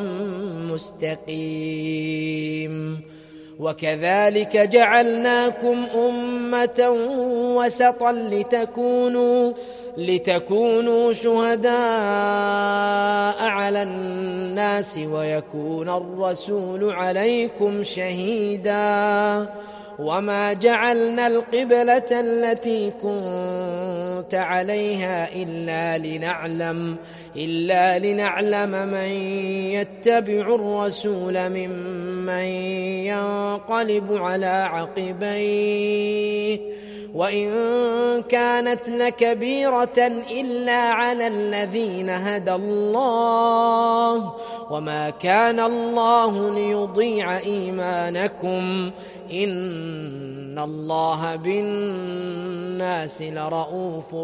مستقيم وكذلك جعلناكم أمة وسطا لتكونوا لتكونوا شهداء على الناس ويكون الرسول عليكم شهيدا وما جعلنا القبلة التي كنت عليها إلا لنعلم إلا لنعلم من يتبع الرسول ممن ينقلب على عقبيه وإن كانت لكبيرة إلا على الذين هدى الله وما كان الله ليضيع إيمانكم إن الله بالناس لرؤوف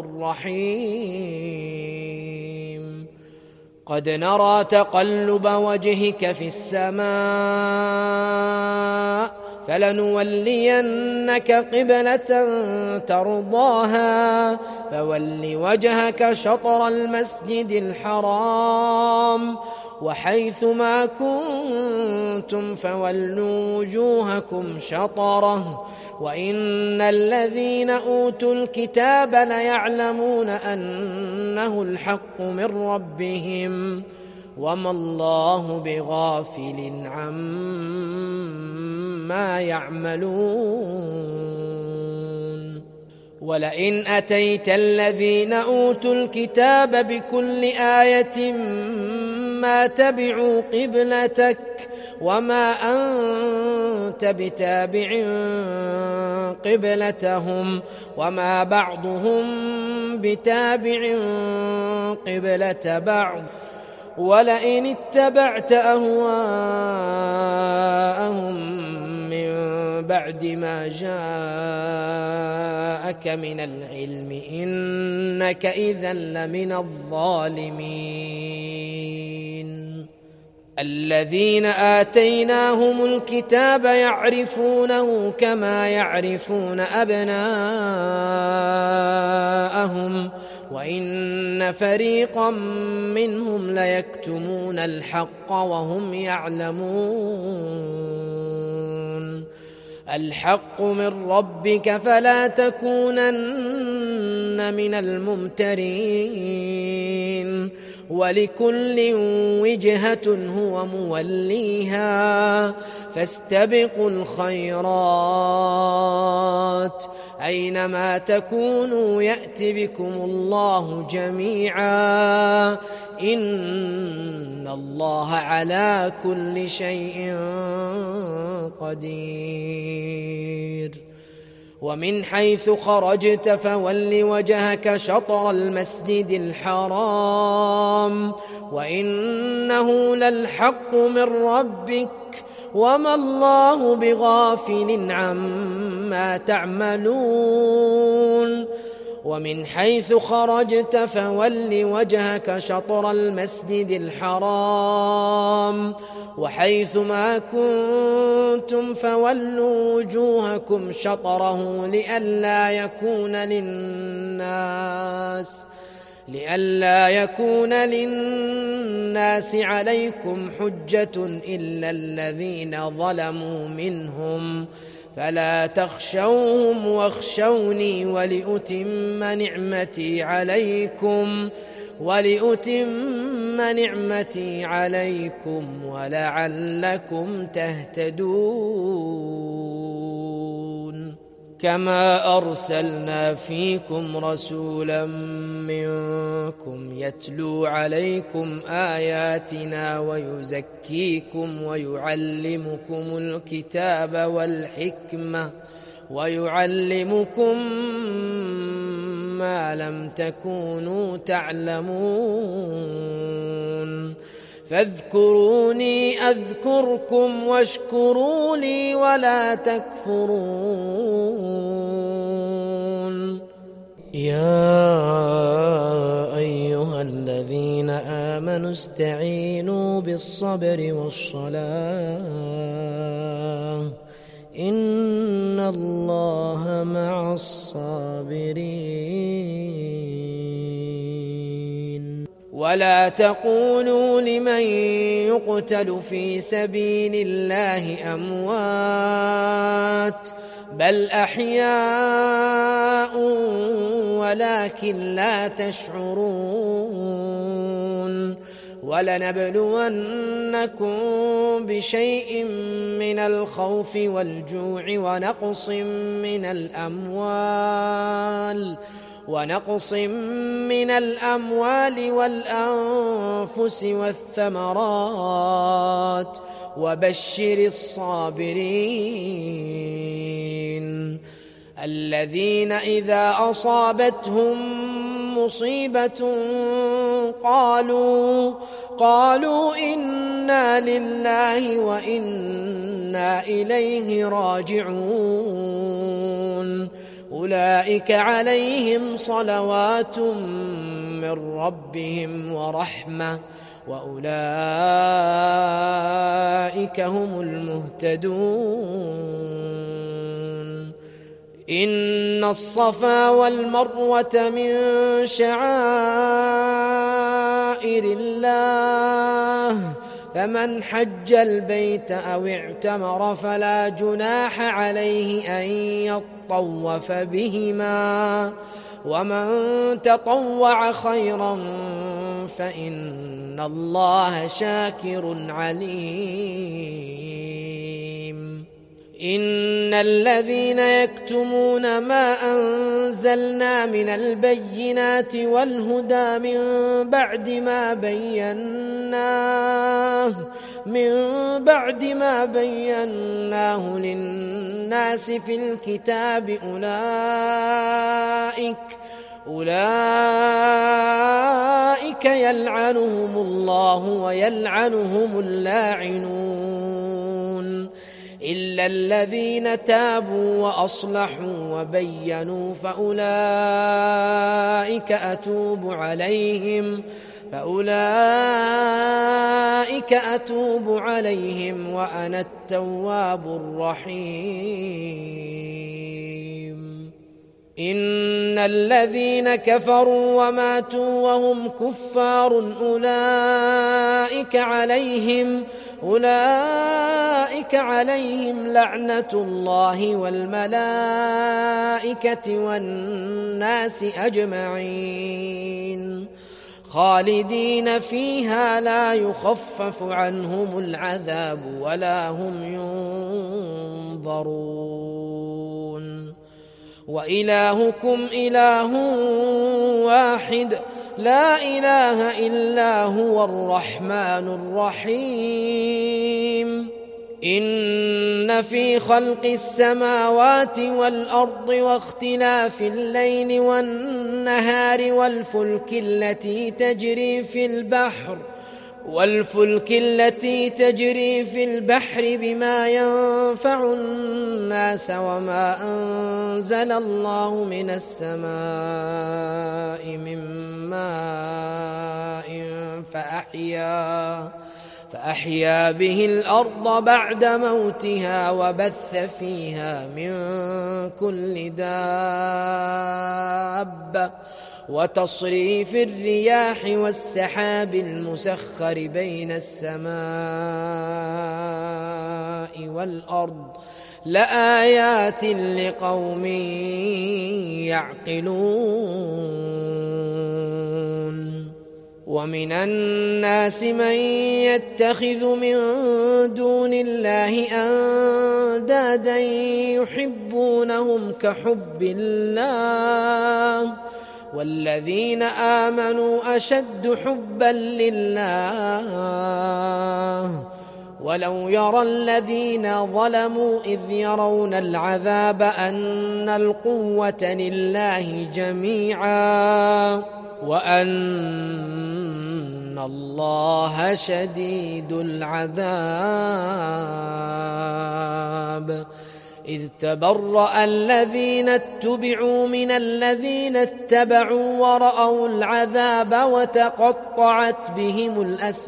رحيم قد نرى تقلب وجهك في السماء فلنولينك قبلة ترضاها فول وجهك شطر المسجد الحرام وحيث ما كنتم فولوا وجوهكم شطره وإن الذين أوتوا الكتاب ليعلمون أنه الحق من ربهم وما الله بغافل عما يعملون ولئن أتيت الذين أوتوا الكتاب بكل آية ما تبعوا قبلتك وما أنت بتابع قبلتهم وما بعضهم بتابع قبلة بعض ولئن اتبعت أهواءهم من بعد ما جاءك من العلم إنك إذا لمن الظالمين. الذين آتيناهم الكتاب يعرفونه كما يعرفون أبناءهم وإن فريقا منهم ليكتمون الحق وهم يعلمون. الحق من ربك فلا تكونن من الممترين، ولكل وجهة هو موليها، فاستبقوا الخيرات أينما تكونوا يأت بكم الله جميعا، إن الله على كل شيء قدير. ومن حيث خرجت فول وجهك شطر المسجد الحرام وإنه للحق من ربك وما الله بغافل عما تعملون. ومن حيث خرجت فول وجهك شطر المسجد الحرام وحيث ما كنتم فولوا وجوهكم شطره لئلا يكون للناس لئلا يكون للناس عليكم حجة إلا الذين ظلموا منهم، فلا تخشوهم واخشوني ولأتم نعمتي عليكم ولأتم نعمتي عليكم ولعلكم تهتدون. كما أرسلنا فيكم رسولا منكم يتلو عليكم آياتنا ويزكيكم ويعلمكم الكتاب والحكمة ويعلمكم ما لم تكونوا تعلمون، فاذكروني أذكركم واشكروا لي ولا تكفرون. يا أيها الذين آمنوا استعينوا بالصبر والصلاة إن الله مع الصابرين. ولا تقولوا لمن يقتل في سبيل الله أموات بل أحياء ولكن لا تشعرون. ولنبلونكم بشيء من الخوف والجوع ونقص من الأموال ونقص من الأموال والأنفس والثمرات وبشر الصابرين الذين إذا أصابتهم مصيبة قالوا قالوا إنا لله وإنا إليه راجعون. أولئك عليهم صلوات من ربهم ورحمة وأولئك هم المهتدون. إن الصفا والمروة من شعائر الله فمن حج البيت أو اعتمر فلا جناح عليه أن يطوف بهما ومن تطوع خيرا فإن الله شاكر عليم. إن الذين يكتمون ما أنزلنا من البينات والهدى من بعد ما بيناه من بعد ما بيناه للناس في الكتاب أولئك أولئك يلعنهم الله ويلعنهم اللاعنون إلا الذين تابوا وأصلحوا وبينوا فأولئك أتوب عليهم فأولئك أتوب عليهم وأنا التواب الرحيم إن الذين كفروا وماتوا وهم كفار أولئك عليهم أولئك عليهم لعنة الله والملائكة والناس أجمعين خالدين فيها لا يخفف عنهم العذاب ولا هم ينظرون وإلهكم إله واحد لا إله إلا هو الرحمن الرحيم إن في خلق السماوات والأرض واختلاف الليل والنهار والفلك التي تجري في البحر والفلك التي تجري في البحر بما ينفع الناس وما أنزل الله من السماء من ماء فأحيا فأحيا به الأرض بعد موتها وبث فيها من كل دابة وتصريف الرياح والسحاب المسخر بين السماء والأرض لآيات لقوم يعقلون ومن الناس من يتخذ من دون الله أندادا يحبونهم كحب الله والذين آمنوا أشد حبا لله ولو يرى الذين ظلموا إذ يرون العذاب أن القوة لله جميعا وأن الله شديد العذاب إذ تبرأ الذين اتبعوا من الذين اتبعوا ورأوا العذاب وتقطعت بهم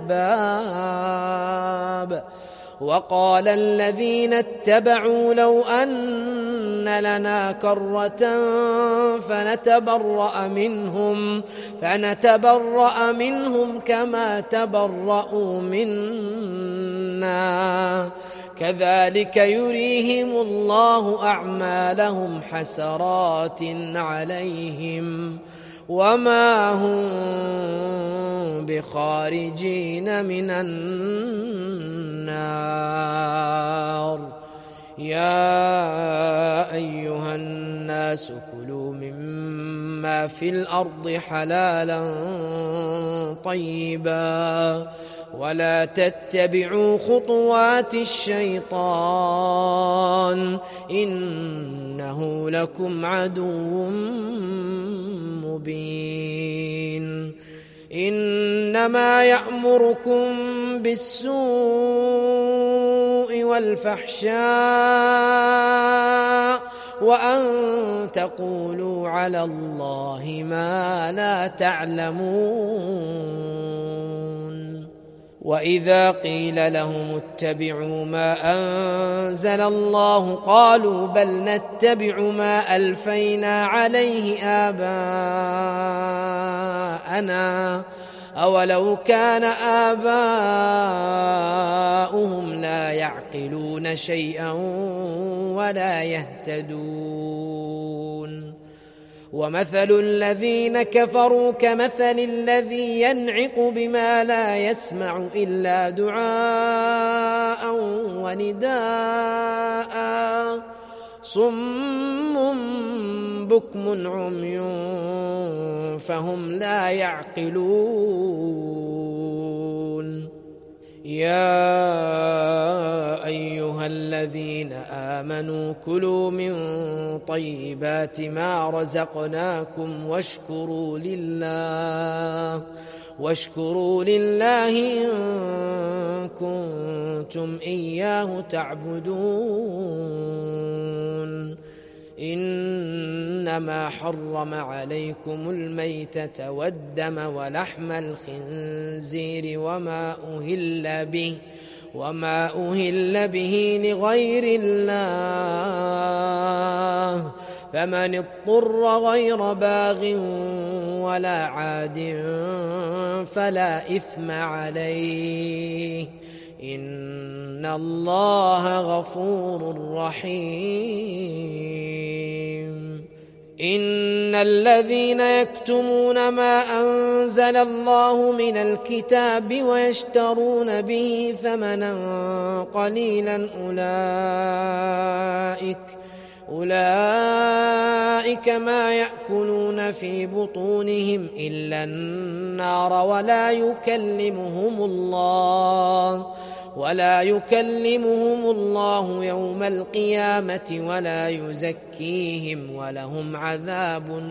الأسباب وقال الذين اتبعوا لو أن لنا كرة فنتبرأ منهم فنتبرأ منهم كما تبرأوا منا كذلك يريهم الله أعمالهم حسرات عليهم وما هم بخارجين من النار يا أيها الناس كلوا مما في الأرض حلالا طيبا ولا تتبعوا خطوات الشيطان إنه لكم عدو مبين إنما يأمركم بالسوء والفحشاء وأن تقولوا على الله ما لا تعلمون وإذا قيل لهم اتبعوا ما أنزل الله قالوا بل نتبع ما ألفينا عليه آباءنا أولو كان آباؤهم لا يعقلون شيئا ولا يهتدون ومثل الذين كفروا كمثل الذي ينعق بما لا يسمع إلا دعاء ونداء صم بكم عمي فهم لا يعقلون يا أيها أيها الذين آمنوا كلوا من طيبات ما رزقناكم واشكروا لله واشكروا لله إن كنتم إياه تعبدون إنما حرم عليكم الميتة والدم ولحم الخنزير وما أهل به وما أهل به لغير الله فمن اضطر غير باغ ولا عاد فلا إثم عليه إن الله غفور رحيم إن الذين يكتمون ما أنزل الله من الكتاب ويشترون به ثمنا قليلا أولئك أولئك ما يأكلون في بطونهم إلا النار ولا يكلمهم الله ولا يكلمهم الله يوم القيامة ولا يزكيهم ولهم عذاب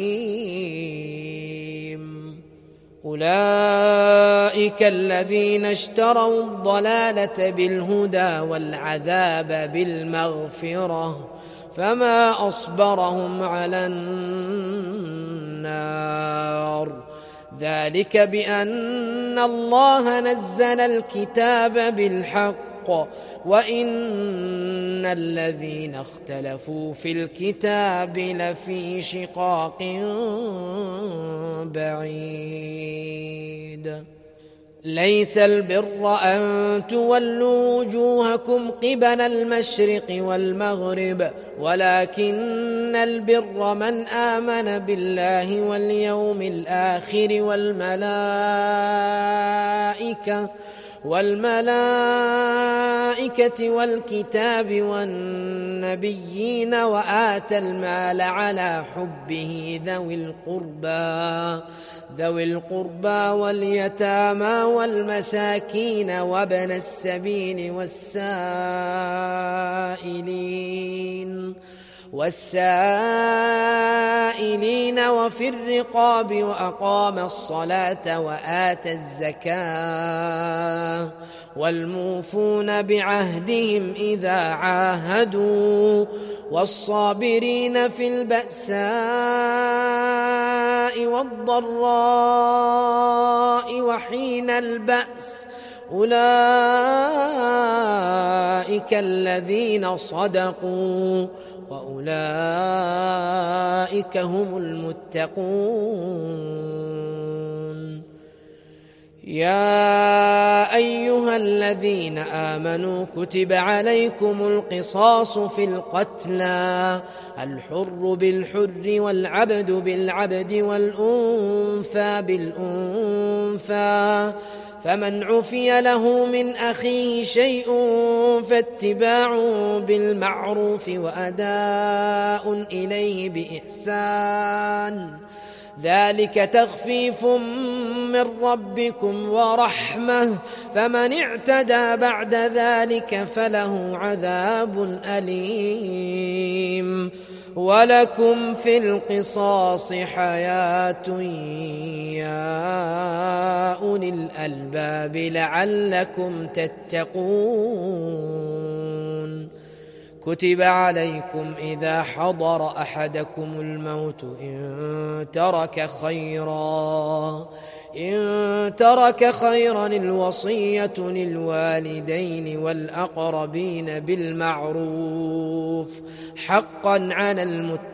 أليم أولئك الذين اشتروا الضلالة بالهدى والعذاب بالمغفرة فما أصبرهم على النار ذلك بأن الله نزل الكتاب بالحق وإن الذين اختلفوا في الكتاب لفي شقاق بعيد ليس البر أن تولوا وجوهكم قبل المشرق والمغرب ولكن البر من آمن بالله واليوم الآخر والملائكة والملائكة والكتاب والنبيين وآتى المال على حبه ذوي القربى ذوي القربى واليتامى والمساكين وابن السبيل والسائلين والسائلين وفي الرقاب وأقام الصلاة وآتى الزكاة والموفون بعهدهم إذا عاهدوا والصابرين في البأساء والضراء وحين البأس أولئك الذين صدقوا وأولئك هم المتقون يا أيها الذين آمنوا كتب عليكم القصاص في القتلى الحر بالحر والعبد بالعبد والأنثى بالأنثى فمن عفي له من أخيه شيء فاتباع بالمعروف وأداء إليه بإحسان ذلك تخفيف من ربكم ورحمة فمن اعتدى بعد ذلك فله عذاب أليم ولكم في القصاص حياة يا أولي الألباب لعلكم تتقون كتب عليكم إذا حضر أحدكم الموت إن ترك خيرا إن ترك خيرا الوصية للوالدين والأقربين بالمعروف حقا على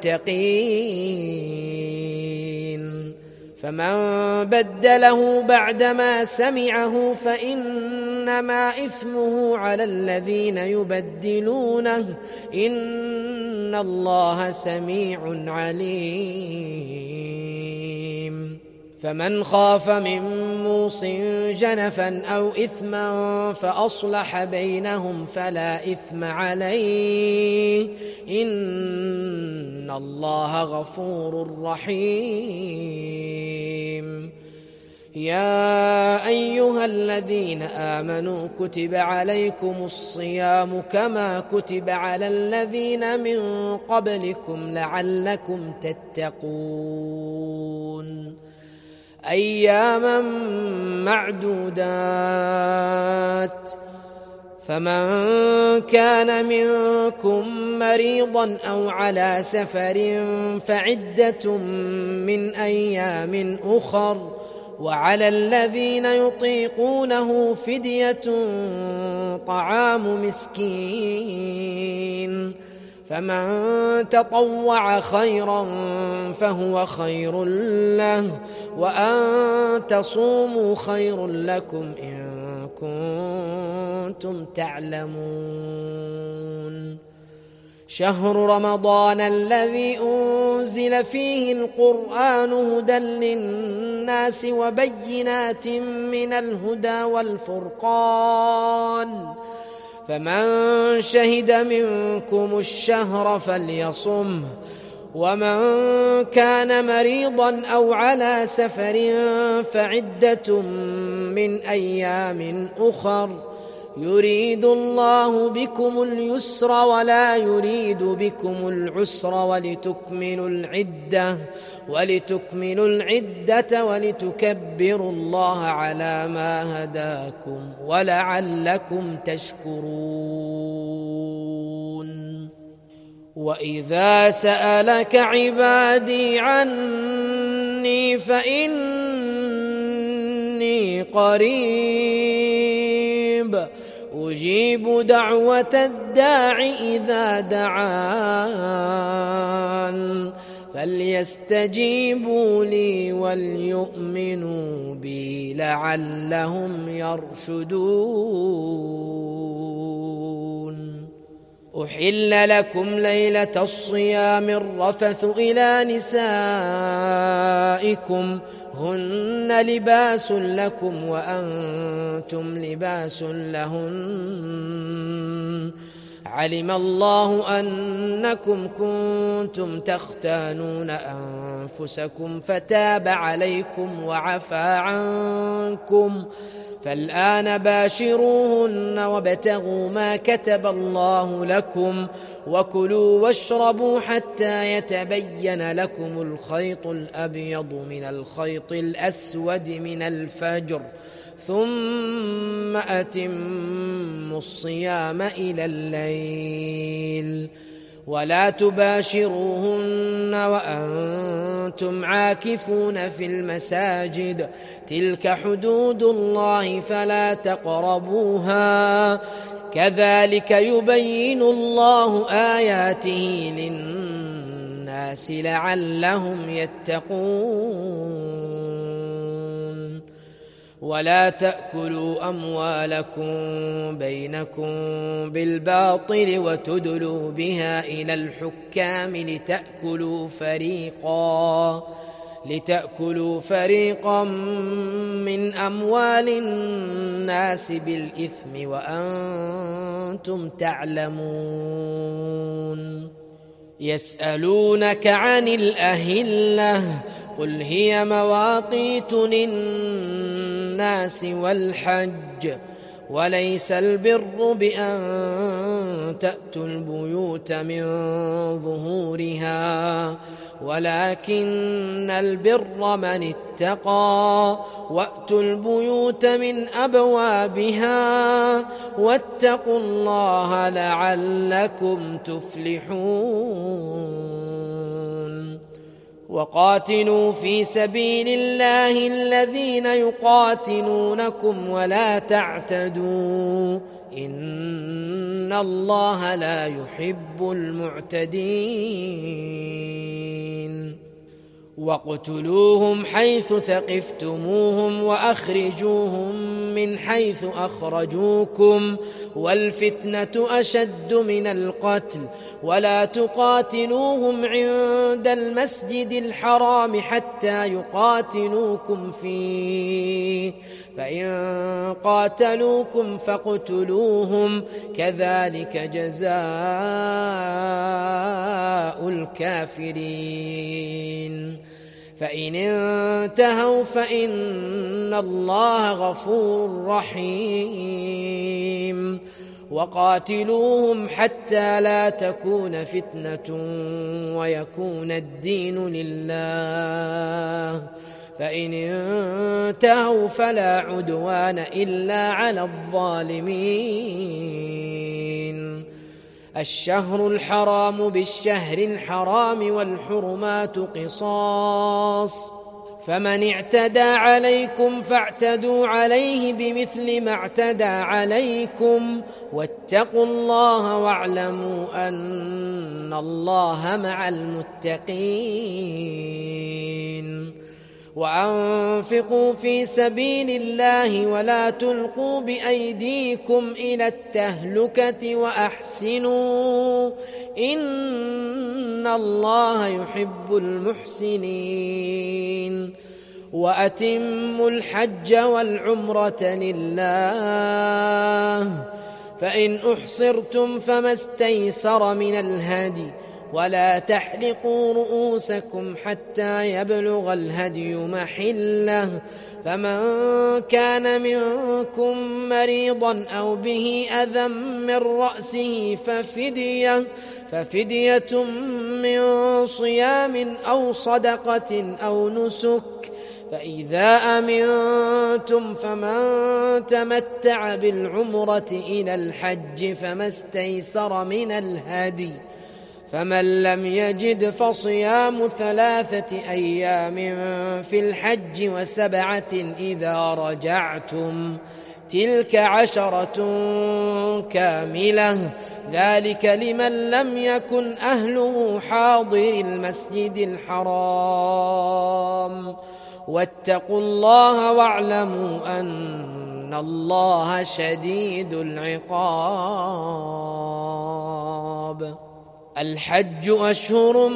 المتقين فمن بدله بعدما سمعه فإنما إثمه على الذين يبدلونه إن الله سميع عليم فمن خاف من موص جنفا أو إثما فأصلح بينهم فلا إثم عليه إن الله غفور رحيم يا أيها الذين آمنوا كتب عليكم الصيام كما كتب على الذين من قبلكم لعلكم تتقون أياما معدودات فمن كان منكم مريضا أو على سفر فعدة من أيام أخر وعلى الذين يطيقونه فدية طعام مسكين فمن تطوع خيرا فهو خير له وأن تصوموا خير لكم إن كنتم تعلمون شهر رمضان الذي أنزل فيه القرآن هدى للناس وبينات من الهدى والفرقان فمن شهد منكم الشهر فليصمه ومن كان مريضا أو على سفر فعدة من أيام أخر يريد الله بكم اليسر ولا يريد بكم العسر ولتكملوا العدة ولتكملوا العدة ولتكبروا الله على ما هداكم ولعلكم تشكرون وإذا سألك عبادي عني فإني قريب أجيب دعوة الداع إذا دعان فليستجيبوا لي وليؤمنوا بي لعلهم يرشدون أحل لكم ليلة الصيام الرفث إلى نسائكم هن لباس لكم وأنتم لباس لهن علم الله أنكم كنتم تختانون أنفسكم فتاب عليكم وعفى عنكم فالآن باشروهن وابتغوا ما كتب الله لكم وكلوا واشربوا حتى يتبين لكم الخيط الأبيض من الخيط الأسود من الفجر ثم أتموا الصيام إلى الليل ولا تباشروهن وأنتم عاكفون في المساجد تلك حدود الله فلا تقربوها كذلك يبين الله آياته للناس لعلهم يتقون ولا تأكلوا أموالكم بينكم بالباطل وتدلوا بها إلى الحكام لتأكلوا فريقا لتأكلوا فريقا من أموال الناس بالإثم وأنتم تعلمون يسألونك عن الأهلة قل هي مواقيت للناس والحج وليس البر بأن تأتوا البيوت من ظهورها ولكن البر من اتقى وأتوا البيوت من أبوابها واتقوا الله لعلكم تفلحون وقاتلوا في سبيل الله الذين يقاتلونكم ولا تعتدوا إن الله لا يحب المعتدين واقتلوهم حيث ثقفتموهم وأخرجوهم من حيث أخرجوكم والفتنة أشد من القتل ولا تقاتلوهم عند المسجد الحرام حتى يقاتلوكم فيه فإن قاتلوكم فاقتلوهم كذلك جزاء الكافرين فإن انتهوا فإن الله غفور رحيم وقاتلوهم حتى لا تكون فتنة ويكون الدين لله فإن انتهوا فلا عدوان إلا على الظالمين الشهر الحرام بالشهر الحرام والحرمات قصاص فمن اعتدى عليكم فاعتدوا عليه بمثل ما اعتدى عليكم واتقوا الله واعلموا أن الله مع المتقين وأنفقوا في سبيل الله ولا تلقوا بأيديكم إلى التهلكة وأحسنوا إن الله يحب المحسنين وأتموا الحج والعمرة لله فإن أحصرتم فما استيسر من الهدي ولا تحلقوا رؤوسكم حتى يبلغ الهدي محله فمن كان منكم مريضا أو به أذى من رأسه ففدية, ففدية من صيام أو صدقة أو نسك فإذا أمنتم فمن تمتع بالعمرة إلى الحج فما استيسر من الهدي فمن لم يجد فصيام ثلاثة أيام في الحج وسبعة إذا رجعتم تلك عشرة كاملة ذلك لمن لم يكن أهله حاضر المسجد الحرام واتقوا الله واعلموا أن الله شديد العقاب الحج أشهر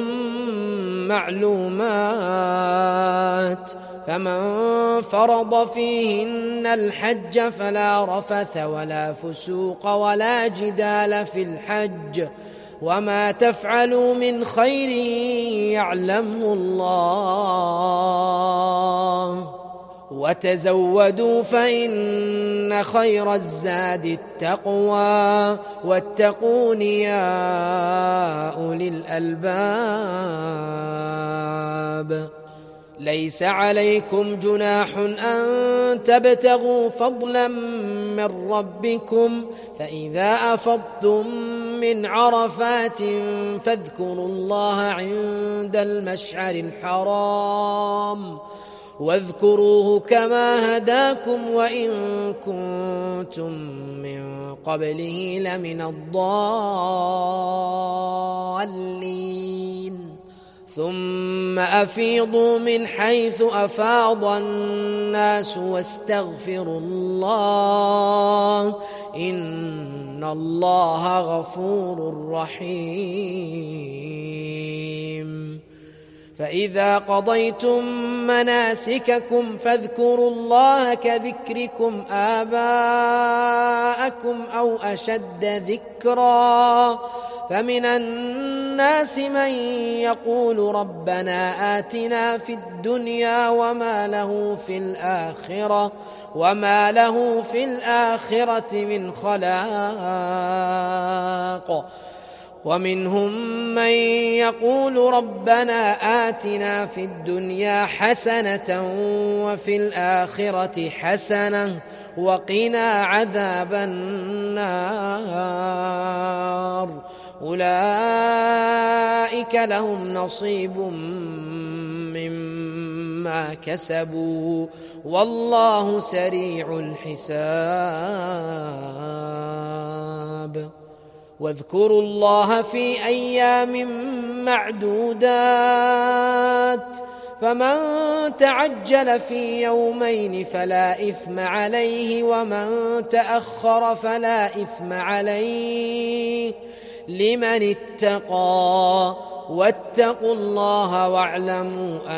معلومات فمن فرض فيهن الحج فلا رفث ولا فسوق ولا جدال في الحج وما تفعلوا من خير يعلمه الله وتزودوا فإن خير الزاد التقوى واتقون يا أولي الألباب ليس عليكم جناح أن تبتغوا فضلا من ربكم فإذا أفضتم من عرفات فاذكروا الله عند المشعر الحرام واذكروه كما هداكم وإن كنتم من قبله لمن الضالين ثم أفيضوا من حيث أفاض الناس واستغفروا الله إن الله غفور رحيم فإذا قضيتم مناسككم فاذكروا الله كذكركم آباءكم أو أشد ذكرا فمن الناس من يقول ربنا آتنا في الدنيا وما له في الآخرة وما له في الآخرة من خلاق ومنهم من يقول ربنا آتنا في الدنيا حسنة وفي الآخرة حسنة وقنا عذاب النار أولئك لهم نصيب مما كسبوا والله سريع الحساب واذكروا الله في أيام معدودات فمن تعجل في يومين فلا إثم عليه ومن تأخر فلا إثم عليه لمن اتقى واتقوا الله واعلموا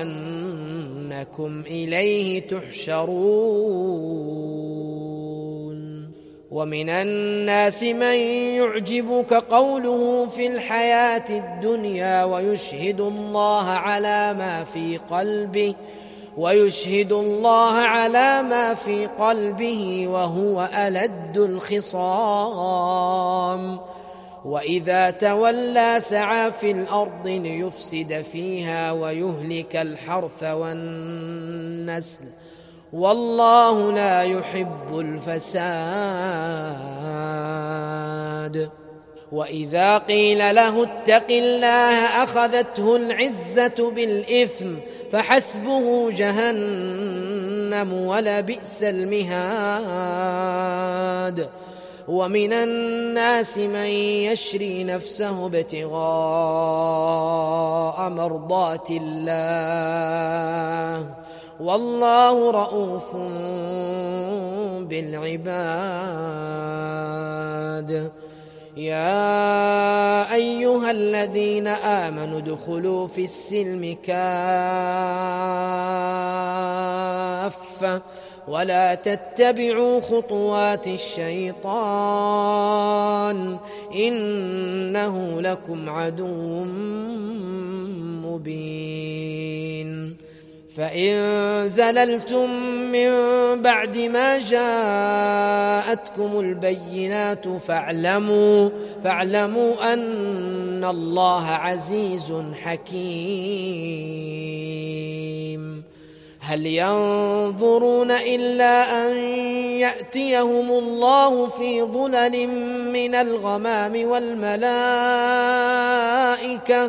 أنكم إليه تحشرون ومن الناس من يعجبك قوله في الحياة الدنيا ويشهد الله على ما في قلبه ويشهد الله على ما في قلبه وهو ألد الخصام وإذا تولى سعى في الأرض ليفسد فيها ويهلك الحرث والنسل والله لا يحب الفساد. وإذا قيل له اتق الله أخذته العزة بالإثم فحسبه جهنم ولبئس المهاد. ومن الناس من يشري نفسه ابتغاء مرضات الله والله رؤوف بالعباد. يا أيها الذين آمنوا ادخلوا في السلم كافة ولا تتبعوا خطوات الشيطان إنه لكم عدو مبين. فإن زللتم من بعد ما جاءتكم البينات فاعلموا, فاعلموا أن الله عزيز حكيم. هل ينظرون إلا أن يأتيهم الله في ظلل من الغمام والملائكة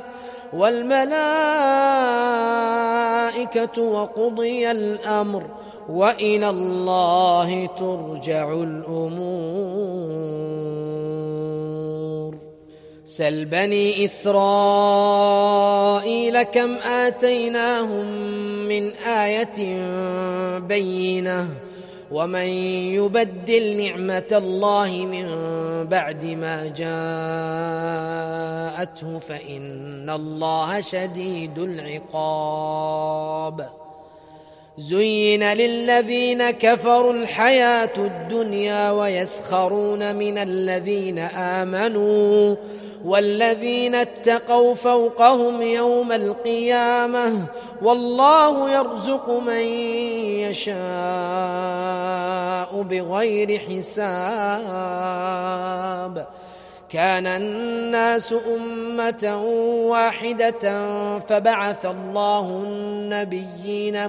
والملائكة وقضي الأمر وإلى الله ترجع الأمور. سل بني إسرائيل كم آتيناهم من آية بينة ومن يبدل نعمة الله من بعد ما جاءته فإن الله شديد العقاب. زين للذين كفروا الحياة الدنيا ويسخرون من الذين آمنوا والذين اتقوا فوقهم يوم القيامة والله يرزق من يشاء بغير حساب. كان الناس أمة واحدة فبعث الله النبيين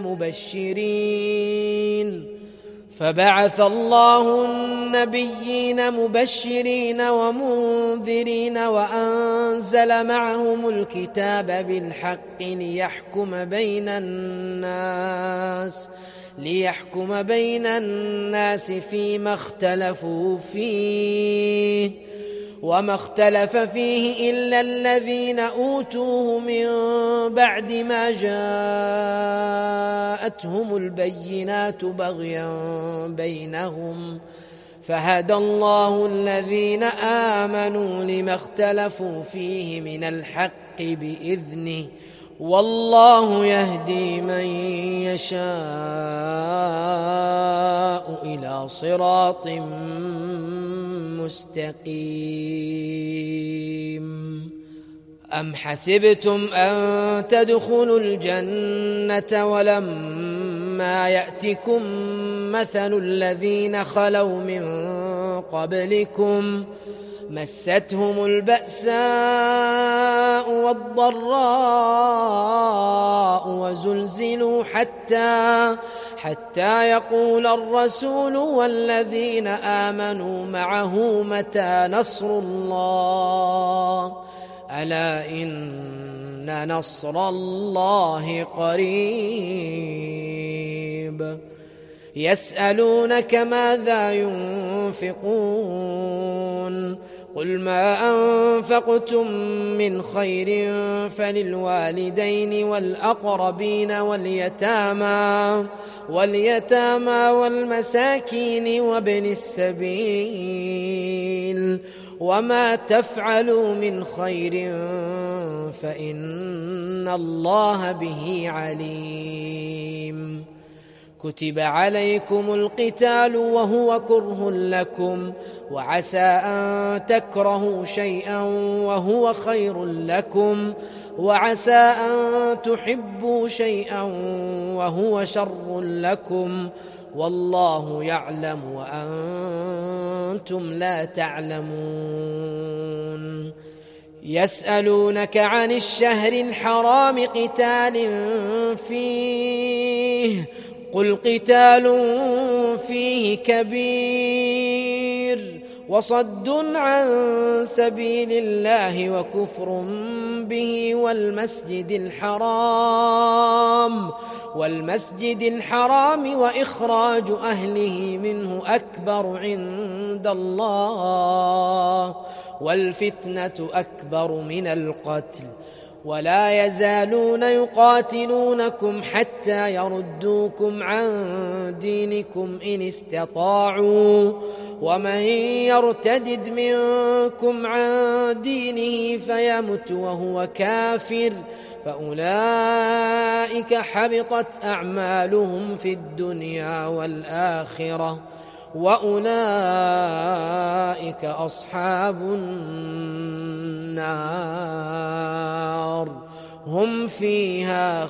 مبشرين فبعث الله النبيين مبشرين ومنذرين وأنزل معهم الكتاب بالحق ليحكم بين الناس ليحكم بين الناس فيما اختلفوا فيه وما اختلف فيه إلا الذين أوتوه من بعد ما جاءتهم البينات بغيا بينهم فهدى الله الذين آمنوا لما اختلفوا فيه من الحق بإذنه والله يهدي من يشاء إلى صراط مستقيم. أم حسبتم أن تدخلوا الجنة ولما يأتكم مثل الذين خلوا من قبلكم مستهم البأساء والضراء وزلزلوا حتى حتى يقول الرسول والذين آمنوا معه متى نصر الله ألا إن نصر الله قريب. يسألونك ماذا ينفقون قل ما أنفقتم من خير فللوالدين والأقربين واليتامى واليتامى والمساكين وابن السبيل وما تفعلوا من خير فإن الله به عليم. كتب عليكم القتال وهو كره لكم وعسى أن تكرهوا شيئا وهو خير لكم وعسى أن تحبوا شيئا وهو شر لكم والله يعلم وأنتم لا تعلمون. يسألونك عن الشهر الحرام قتال فيه قل قتال فيه كبير وصد عن سبيل الله وكفر به والمسجد الحرام والمسجد الحرام وإخراج أهله منه أكبر عند الله والفتنة أكبر من القتل ولا يزالون يقاتلونكم حتى يردوكم عن دينكم إن استطاعوا ومن يرتدد منكم عن دينه فيمت وهو كافر فأولئك حبطت أعمالهم في الدنيا والآخرة وأولئك أصحاب النار هم فيها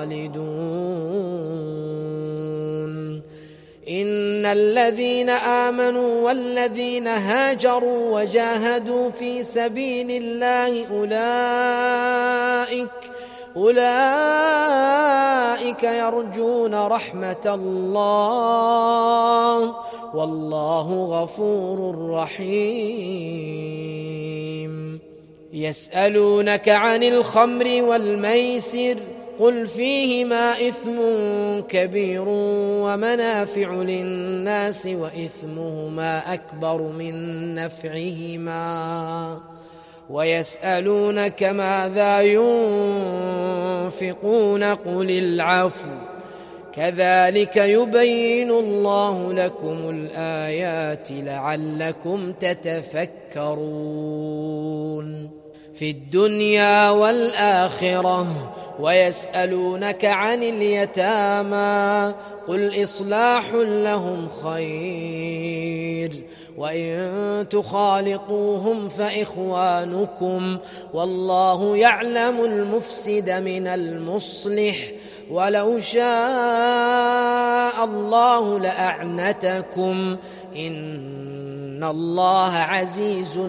خالدون. إن الذين آمنوا والذين هاجروا وجاهدوا في سبيل الله أولئك أولئك يرجون رحمة الله والله غفور رحيم. يسألونك عن الخمر والميسر قل فيهما إثم كبير ومنافع للناس وإثمهما أكبر من نفعهما ويسألونك ماذا ينفقون قل العفو كذلك يبين الله لكم الآيات لعلكم تتفكرون في الدنيا والآخرة. ويسألونك عن اليتامى قل إصلاح لهم خير وإن تخالطوهم فإخوانكم والله يعلم المفسد من المصلح ولو شاء الله لأعنتكم إن الله عزيز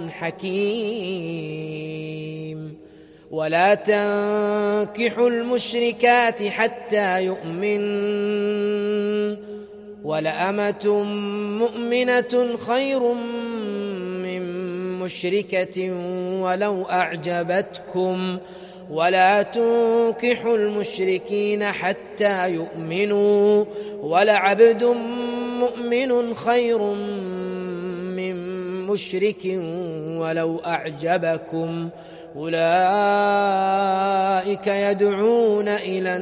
حكيم. ولا تنكحوا المشركات حتى يؤمن ولأمة مؤمنة خير من مشركة ولو أعجبتكم ولا تنكحوا المشركين حتى يؤمنوا ولعبد مؤمن خير من مشرك ولو أعجبكم أولئك يدعون إلى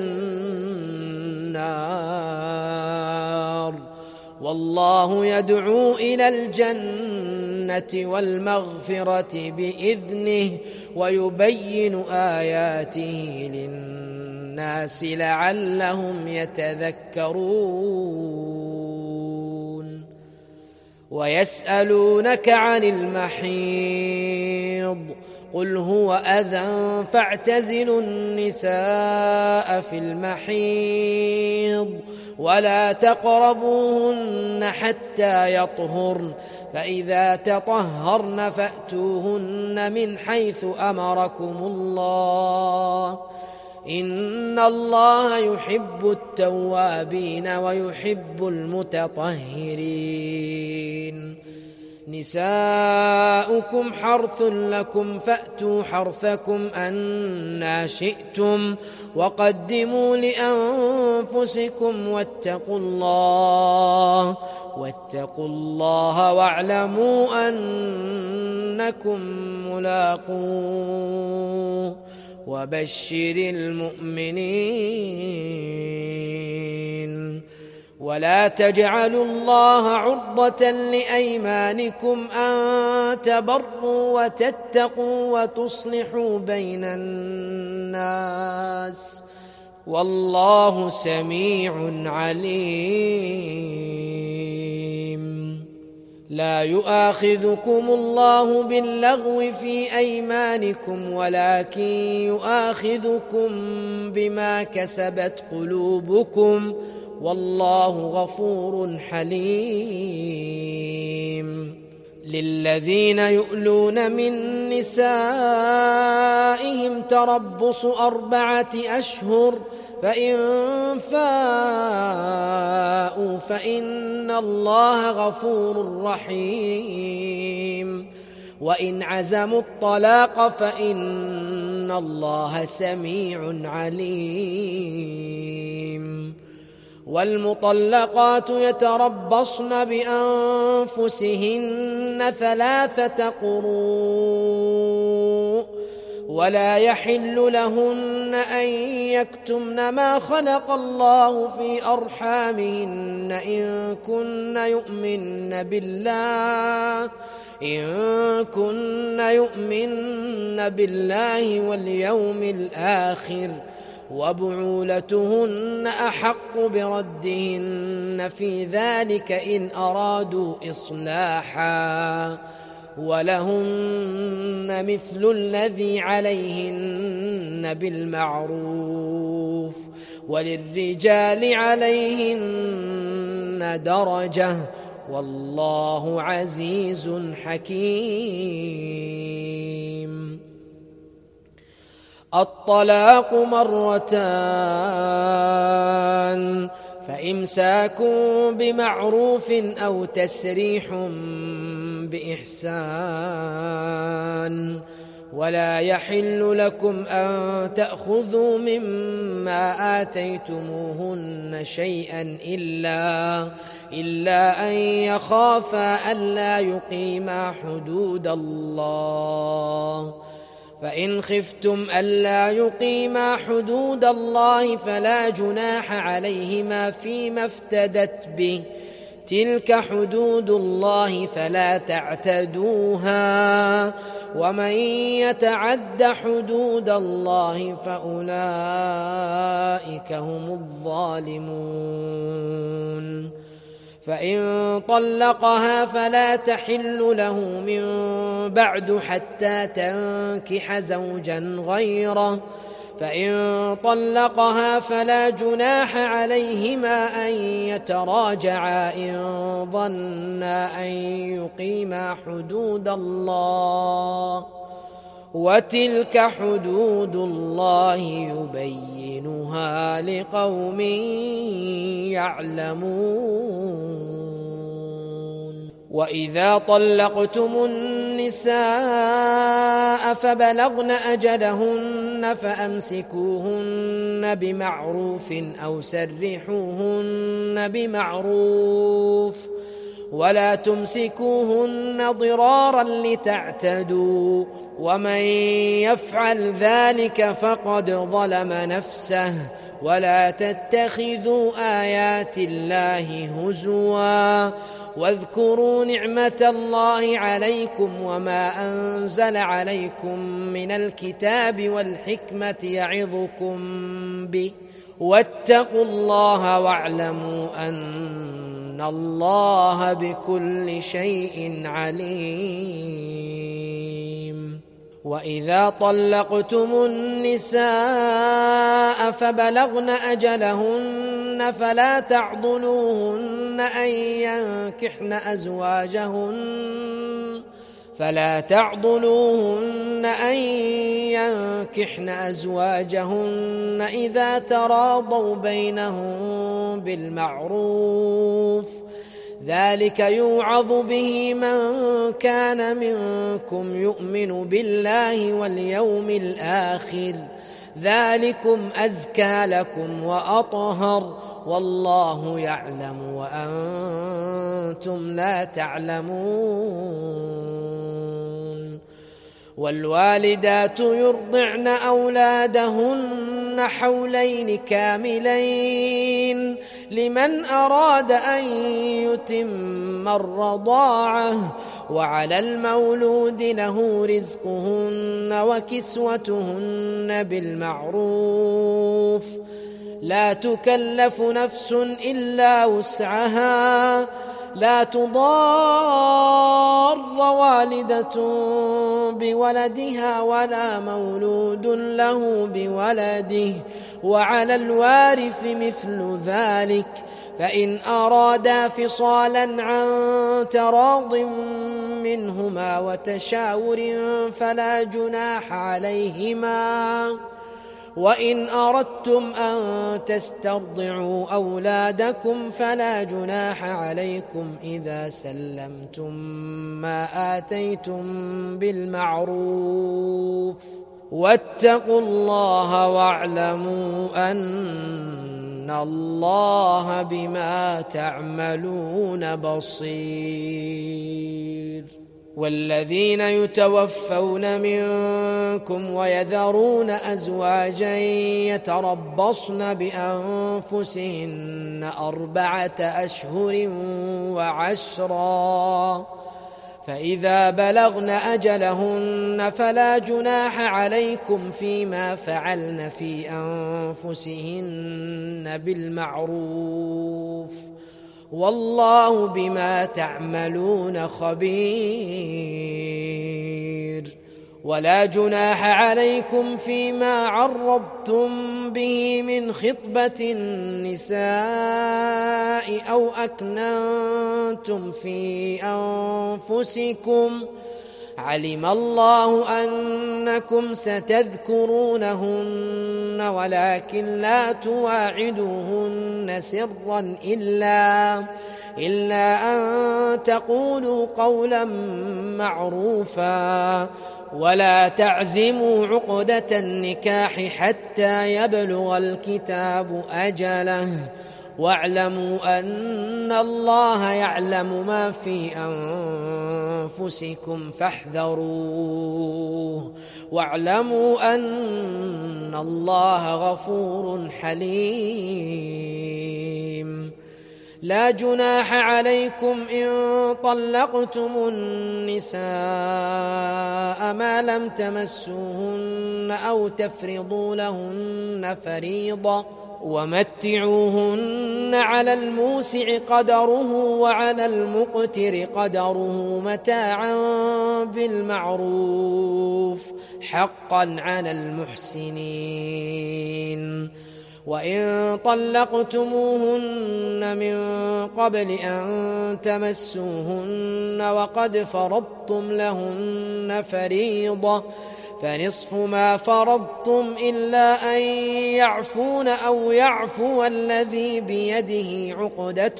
النار والله يدعو إلى الجنة والمغفرة بإذنه ويبين آياته للناس لعلهم يتذكرون. ويسألونك عن المحيض قل هو أذى فاعتزلوا النساء في المحيض ولا تقربوهن حتى يطهرن فإذا تطهرن فأتوهن من حيث أمركم الله إن الله يحب التوابين ويحب المتطهرين. نساؤكم حرث لكم فأتوا حرثكم أنى شئتم وقدموا لأنفسكم واتقوا الله واتقوا الله واعلموا أنكم ملاقوه وبشر المؤمنين. ولا تجعلوا الله عرضة لأيمانكم أن تبروا وتتقوا وتصلحوا بين الناس والله سميع عليم. لا يؤاخذكم الله باللغو في أيمانكم ولكن يؤاخذكم بما كسبت قلوبكم والله غفور حليم. للذين يؤلون من نسائهم تربص أربعة أشهر فإن فاءوا فإن الله غفور رحيم. وإن عزموا الطلاق فإن الله سميع عليم. والمطلقات يتربصن بأنفسهن ثلاثة قروء ولا يحل لهن أن يكتمن ما خلق الله في أرحامهن إن كن يؤمن بالله إن كن يؤمن بالله واليوم الآخر وبعولتهن أحق بردهن في ذلك إن أرادوا إصلاحا ولهن مثل الذي عليهن بالمعروف وللرجال عليهن درجة والله عزيز حكيم. الطلاق مرتان فإمساك بمعروف أو تسريح بإحسان ولا يحل لكم أن تأخذوا مما آتيتموهن شيئا إلا إلا أن يخافا ألا يقيما حدود الله فإن خفتم ألا يقيما حدود الله فلا جناح عليهما فيما افتدت به تلك حدود الله فلا تعتدوها ومن يتعد حدود الله فأولئك هم الظالمون. فإن طلقها فلا تحل له من بعد حتى تنكح زوجا غيره فإن طلقها فلا جناح عليهما أن يتراجعا إن ظنا أن يقيما حدود الله وتلك حدود الله يبينها لقوم يعلمون. وإذا طلقتم النساء فبلغن أجلهن فأمسكوهن بمعروف أو سرحوهن بمعروف ولا تمسكوهن ضرارا لتعتدوا ومن يفعل ذلك فقد ظلم نفسه ولا تتخذوا آيات الله هزوا واذكروا نعمة الله عليكم وما أنزل عليكم من الكتاب والحكمة يعظكم به واتقوا الله واعلموا أن الله بكل شيء عليم. وإذا طلقتم النساء فبلغن أجلهن فلا تعضلوهن أن ينكحن أزواجهن فلا تعضلوهن أن ينكحن أزواجهن إذا تراضوا بينهم بالمعروف ذلك يوعظ به من كان منكم يؤمن بالله واليوم الآخر ذلكم أزكى لكم وأطهر والله يعلم وأنتم لا تعلمون. والوالدات يرضعن أولادهن حولين كاملين لمن أراد أن يتم الرضاعة وعلى المولود له رزقهن وكسوتهن بالمعروف لا تكلف نفس إلا وسعها لا تضار والدة بولدها ولا مولود له بولده وعلى الوارث مثل ذلك فإن أرادا فصالا عن تراض منهما وتشاور فلا جناح عليهما وإن أردتم أن تسترضعوا أولادكم فلا جناح عليكم إذا سلمتم ما آتيتم بالمعروف واتقوا الله واعلموا أن الله بما تعملون بصير. والذين يتوفون منكم ويذرون أزواجا يتربصن بأنفسهن أربعة أشهر وعشرا فإذا بلغن أجلهن فلا جناح عليكم فيما فعلن في أنفسهن بالمعروف والله بما تعملون خبير. ولا جناح عليكم فيما عرضتم به من خطبة النساء أو أكننتم في أنفسكم علم الله أنكم ستذكرونهن ولكن لا تواعدوهن سرا إلا, إلا أن تقولوا قولا معروفا ولا تعزموا عقدة النكاح حتى يبلغ الكتاب أجله واعلموا أن الله يعلم ما في أنفسكم فاحذروه واعلموا أن الله غفور حليم. لا جناح عليكم إن طلقتم النساء ما لم تمسوهن أو تفرضوا لهن فريضة ومتعوهن على الموسع قدره وعلى المقتر قدره متاعا بالمعروف حقا على المحسنين. وإن طلقتموهن من قبل أن تمسوهن وقد فرضتم لهن فريضة فنصف ما فرضتم إلا أن يعفون أو يعفو الذي بيده عقدة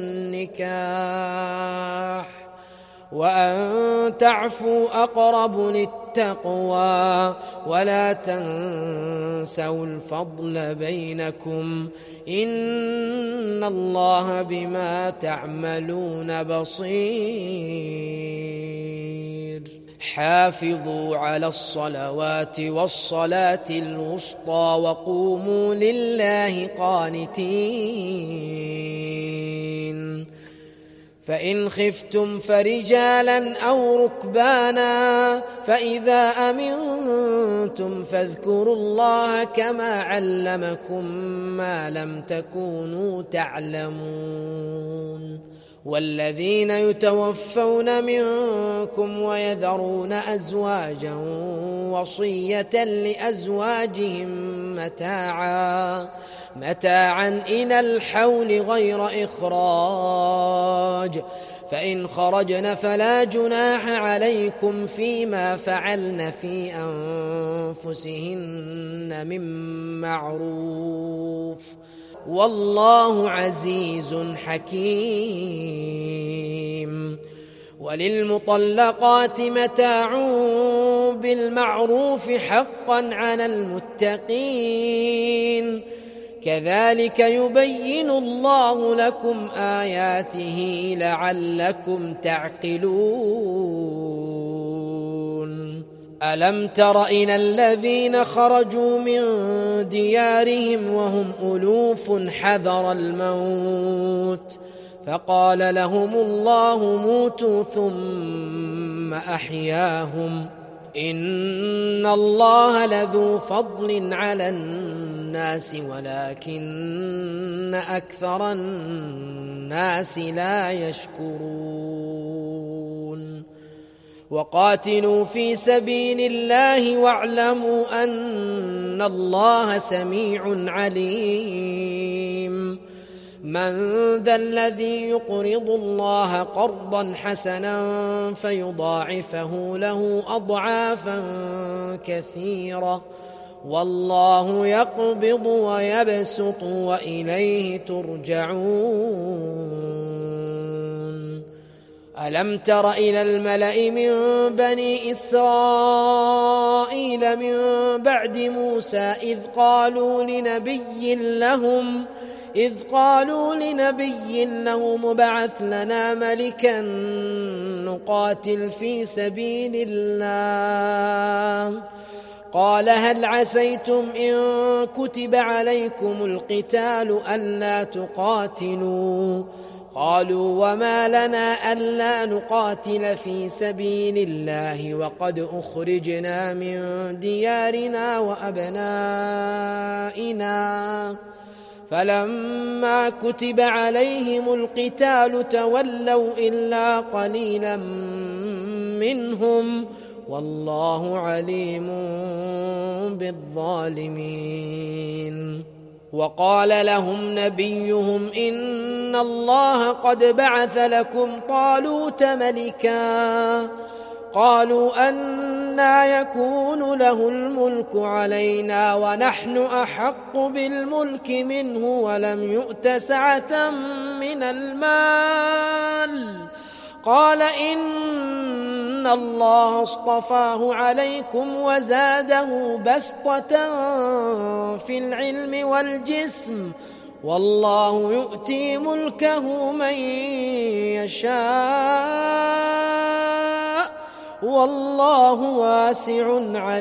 النكاح وأن تعفوا أقرب للتقوى ولا تنسوا الفضل بينكم إن الله بما تعملون بصير. حافظوا على الصلوات والصلاة الوسطى وقوموا لله قانتين. فإن خفتم فرجالا أو ركبانا فإذا أمنتم فاذكروا الله كما علمكم ما لم تكونوا تعلمون. والذين يتوفون منكم ويذرون أزواجا وصية لأزواجهم متاعا متاعا إلى الحول غير إخراج فإن خرجن فلا جناح عليكم فيما فعلن في أنفسهن من معروف والله عزيز حكيم. وللمطلقات متاع بالمعروف حقا على المتقين كذلك يبين الله لكم آياته لعلكم تعقلون. ألم تر إلى الذين خرجوا من ديارهم وهم ألوف حذر الموت فقال لهم الله موتوا ثم أحياهم إن الله لذو فضل على الناس الناس ولكن أكثر الناس لا يشكرون وقاتلوا في سبيل الله واعلموا أن الله سميع عليم من ذا الذي يقرض الله قرضا حسنا فيضاعفه له أضعافا كثيرة والله يقبض ويبسط وإليه ترجعون ألم تر إلى الملأ من بني إسرائيل من بعد موسى إذ قالوا لنبي لهم إذ قالوا لنبي له مبعث لنا ملكا نقاتل في سبيل الله قال هل عسيتم إن كتب عليكم القتال ألا تقاتلوا قالوا وما لنا ألا نقاتل في سبيل الله وقد أخرجنا من ديارنا وأبنائنا فلما كتب عليهم القتال تولوا إلا قليلا منهم والله عليم بالظالمين وقال لهم نبيهم إن الله قد بعث لكم طالوت ملكا قالوا أنى يكون له الملك علينا ونحن أحق بالملك منه ولم يؤت سعة من المال قال إن الله اصطفاه عليكم وزاده بسطة في العلم والجسم والله يؤتي ملكه من يشاء والله واسع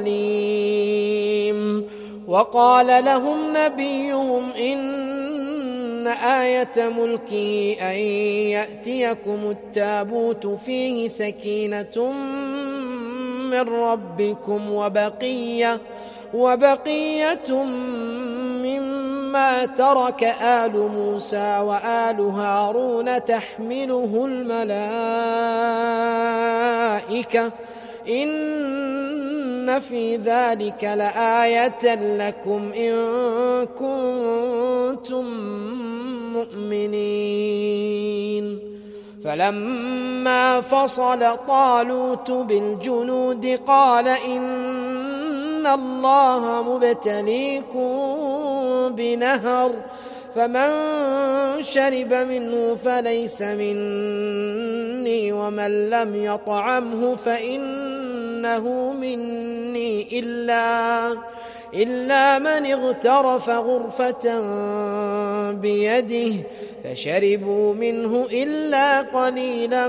عليم وقال لهم نبيهم إن آية ملكه أن يأتيكم التابوت فيه سكينة من ربكم وبقية وبقية مما ترك آل موسى وآل هارون تحمله الملائكة إن في ذلك لآية لكم إن كنتم مؤمنين فلما فصل طالوت بالجنود قال إن الله مبتليكم بنهر فمن شرب منه فليس مني ومن لم يطعمه فإنه مني إلا إلا من اغترف غرفة بيده فشربوا منه إلا قليلا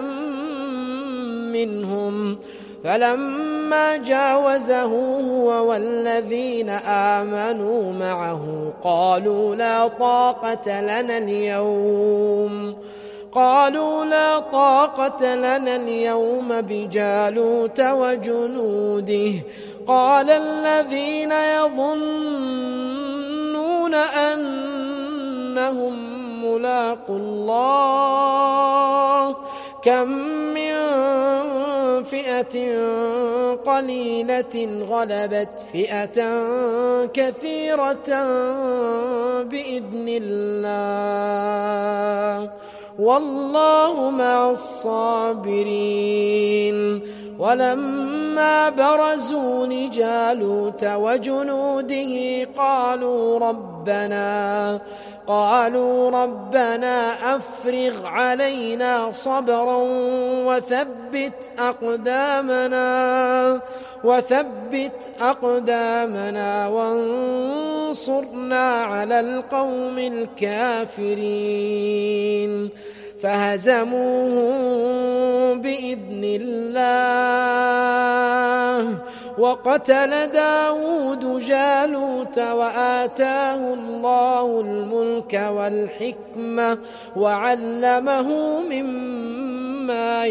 منهم فلما جاوزه هو والذين آمنوا معه قالوا لا طاقة لنا اليوم قالوا لا طاقة لنا اليوم بجالوت وجنوده قال الذين يظنون أنهم ملاقوا الله كم من فئة قليلة غلبت فئة كثيرة بإذن الله والله مع الصابرين ولما برزوا لجالوت وجنوده قالوا ربنا قالوا ربنا أفرغ علينا صبرا وثبت أقدامنا وثبت أقدامنا وانصرنا على القوم الكافرين فهزموهم بإذن الله وقتل داود جالوت وآتاه الله الملك والحكمة وعلمه مما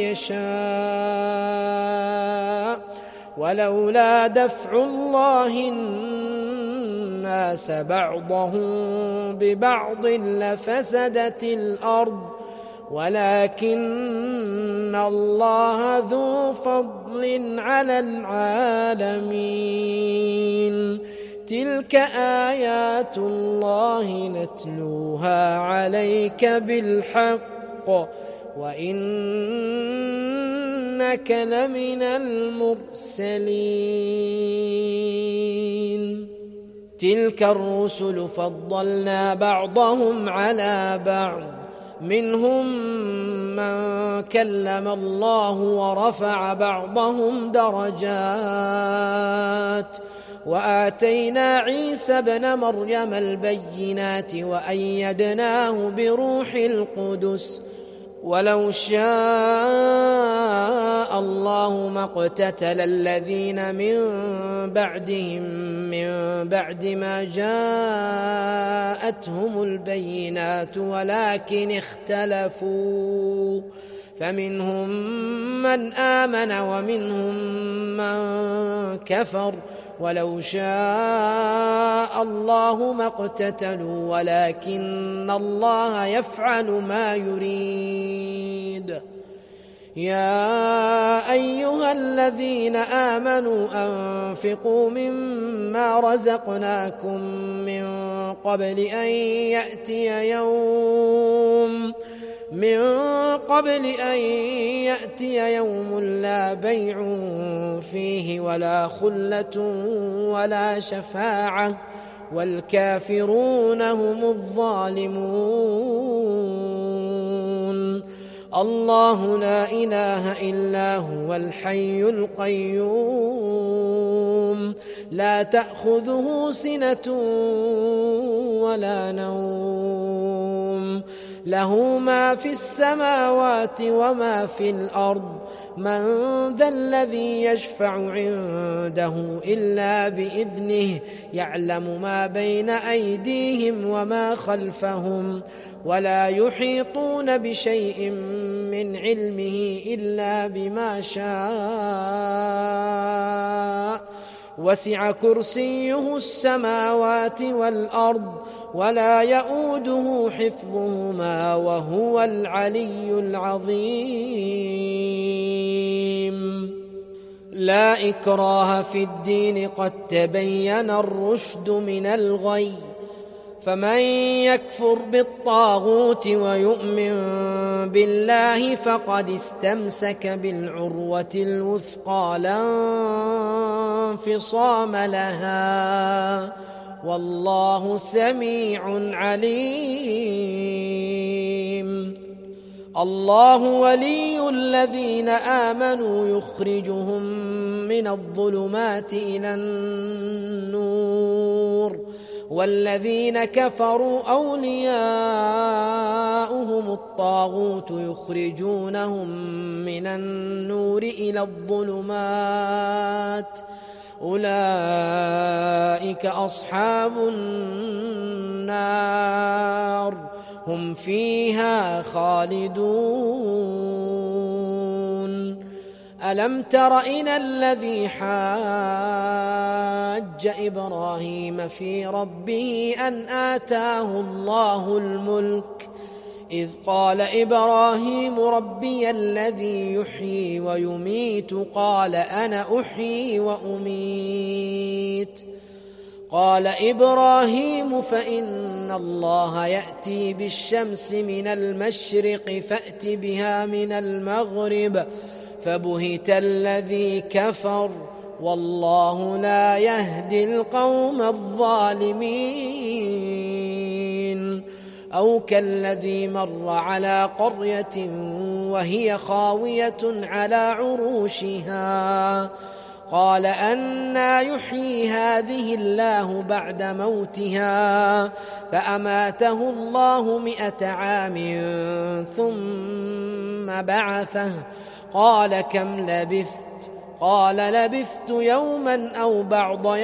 يشاء ولولا دفع الله الناس بعضهم ببعض لفسدت الأرض ولكن الله ذو فضل على العالمين. تلك آيات الله نتلوها عليك بالحق وإنك لمن المرسلين. تلك الرسل فضلنا بعضهم على بعض منهم من كلم الله ورفع بعضهم درجات وآتينا عيسى ابن مريم البينات وأيدناه بروح القدس ولو شاء الله ما اقتتل الذين من بعدهم من بعد ما جاءتهم البينات ولكن اختلفوا فمنهم من آمن ومنهم من كفر ولو شاء الله ما اقتتلوا ولكن الله يفعل ما يريد. يا أيها الذين آمنوا أنفقوا مما رزقناكم من قبل أن يأتي يوم من قبل أن يأتي يوم لا بيع فيه ولا خلة ولا شفاعة والكافرون هم الظالمون. الله لا إله إلا هو الحي القيوم لا تأخذه سنة ولا نوم له ما في السماوات وما في الأرض من ذا الذي يشفع عنده إلا بإذنه يعلم ما بين أيديهم وما خلفهم ولا يحيطون بشيء من علمه إلا بما شاء وسع كرسيه السماوات والأرض ولا يؤوده حفظهما وهو العلي العظيم. لا إكراه في الدين قد تبين الرشد من الغي فمن يكفر بالطاغوت ويؤمن بالله فقد استمسك بالعروة الوثقى لا انفصام لها والله سميع عليم. الله ولي الذين آمنوا يخرجهم من الظلمات إلى النور والذين كفروا أولياؤهم الطاغوت يخرجونهم من النور إلى الظلمات أولئك أصحاب النار هم فيها خالدون. ألم تر إلى الذي حاج إبراهيم في ربه أن آتاه الله الملك إذ قال إبراهيم ربي الذي يحيي ويميت قال أنا أحيي وأميت قال إبراهيم فإن الله يأتي بالشمس من المشرق فأت بها من المغرب فبهت الذي كفر والله لا يهدي القوم الظالمين. أو كالذي مر على قرية وهي خاوية على عروشها قال أنى يحيي هذه الله بعد موتها فأماته الله مئة عام ثم بعثه قال كم لبثت قال لبثت يوما أو بعض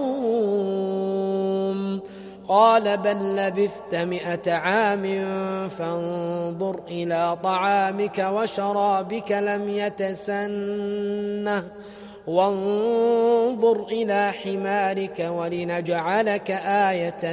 يوم قال بل لبثت مئة عام فانظر إلى طعامك وشرابك لم يتسنه وانظر إلى حمارك ولنجعلك آية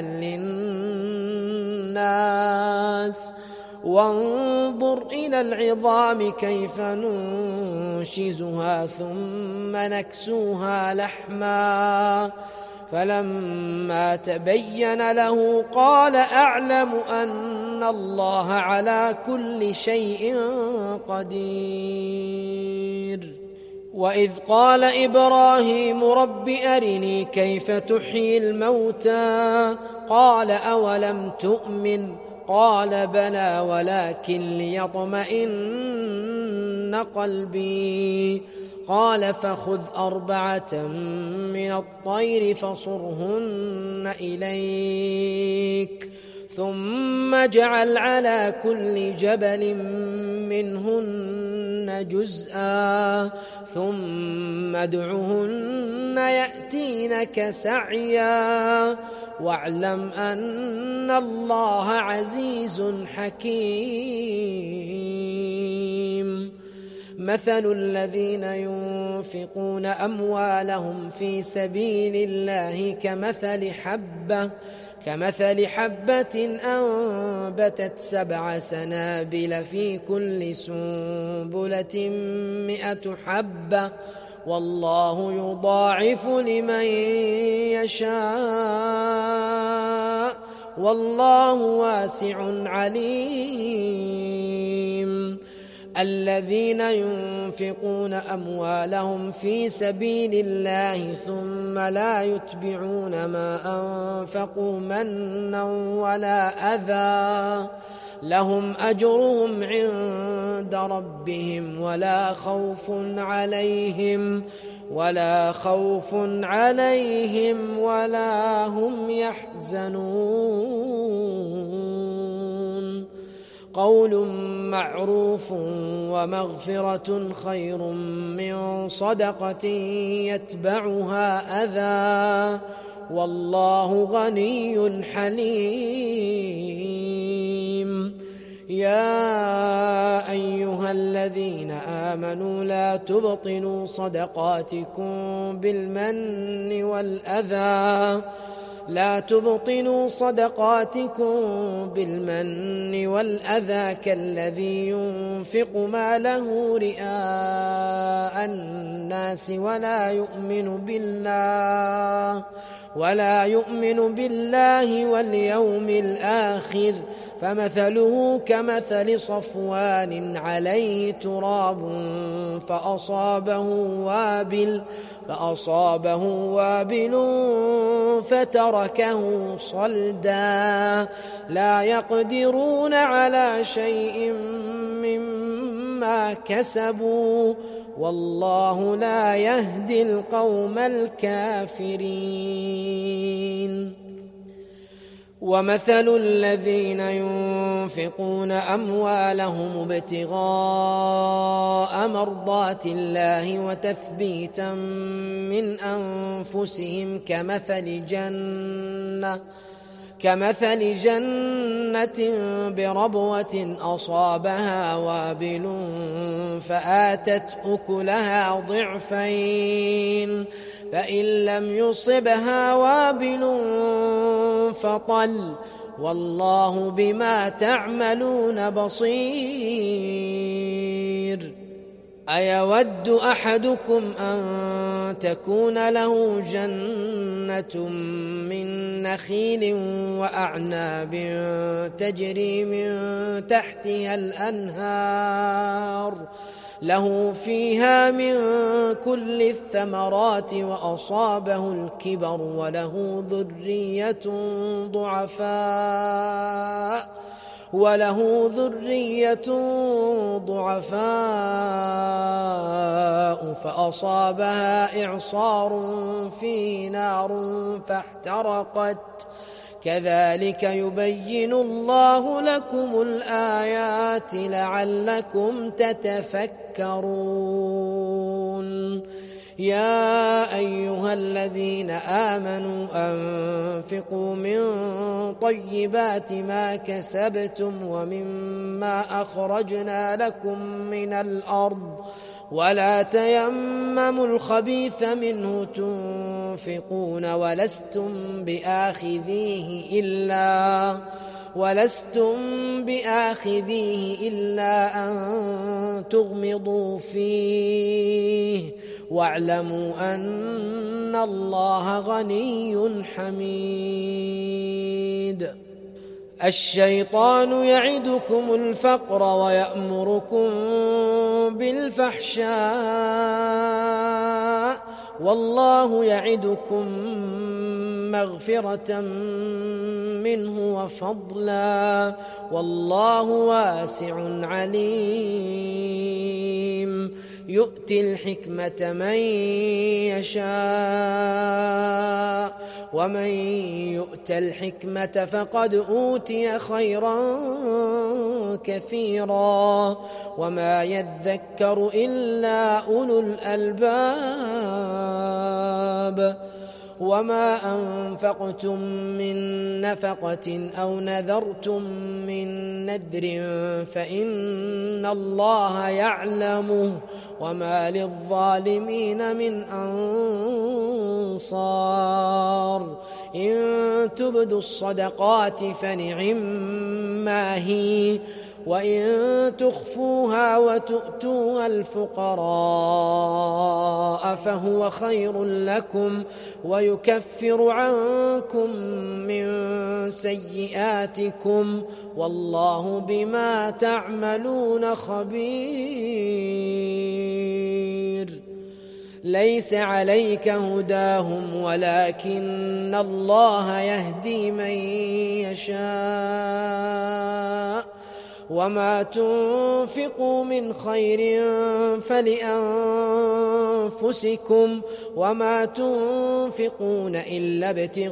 للناس وانظر إلى العظام كيف ننشزها ثم نكسوها لحما فلما تبين له قال أعلم أن الله على كل شيء قدير. وإذ قال إبراهيم رب أرني كيف تحيي الموتى قال أولم تؤمن قال بلى ولكن ليطمئن قلبي قال فخذ أربعة من الطير فصرهن إليك ثم اجعل على كل جبل منهن جزءا ثم ادعهن يأتينك سعيا واعلم أن الله عزيز حكيم. مثل الذين ينفقون أموالهم في سبيل الله كمثل حبة كمثل حبة أنبتت سبع سنابل في كل سنبلة مئة حبة والله يضاعف لمن يشاء والله واسع عليم. الذين ينفقون أموالهم في سبيل الله ثم لا يتبعون ما أنفقوا منا ولا أذى لهم أجرهم عند ربهم ولا خوف عليهم ولا خوف عليهم ولا هم يحزنون. قول معروف ومغفرة خير من صدقة يتبعها أذى والله غني حليم. يا أيها الذين آمنوا لا تبطلوا صدقاتكم بالمن والأذى لا تبطلوا صدقاتكم بالمن والأذى كالذي ينفق ماله رئاء الناس ولا يؤمن بالله ولا يؤمن بالله واليوم الآخر فمثله كمثل صفوان عليه تراب فأصابه وابل فأصابه وابل فتركه صلدا لا يقدرون على شيء مما كسبوا والله لا يهدي القوم الكافرين. ومثل الذين ينفقون أموالهم ابتغاء مرضات الله وتثبيتا من أنفسهم كمثل جنة كمثل جنة بربوة أصابها وابل فآتت أكلها ضعفين فإن لم يصبها وابل فطل والله بما تعملون بصير. أيود أحدكم أن تكون له جنة من نخيل وأعناب تجري من تحتها الأنهار له فيها من كل الثمرات وأصابه الكبر وله ذرية ضعفاء وله ذرية ضعفاء فأصابها إعصار فيه نار فاحترقت كذلك يبين الله لكم الآيات لعلكم تتفكرون. يا أيها الذين آمنوا أنفقوا من طيبات ما كسبتم ومما أخرجنا لكم من الأرض ولا تيمموا الخبيث منه تنفقون ولستم بآخذيه إلا ولستم بآخذيه إلا أن تغمضوا فيه واعلموا أن الله غني حميد. الشيطان يعدكم الفقر ويأمركم بالفحشاء والله يعدكم مغفرة منه وفضلا والله واسع عليم. يؤتي الحكمة من يشاء ومن يؤت الحكمة فقد أوتي خيرا كثيرا وما يذكر إلا أولو الألباب. وما أنفقتم من نفقة أو نذرتم من نذر فإن الله يعلمه وما للظالمين من أنصار. إن تبدوا الصدقات فنعما هي وإن تخفوها وتؤتوها الفقراء فهو خير لكم ويكفر عنكم من سيئاتكم والله بما تعملون خبير. ليس عليك هداهم ولكن الله يهدي من يشاء وما تنفقوا من خير فلأنفسكم وما تنفقون إلا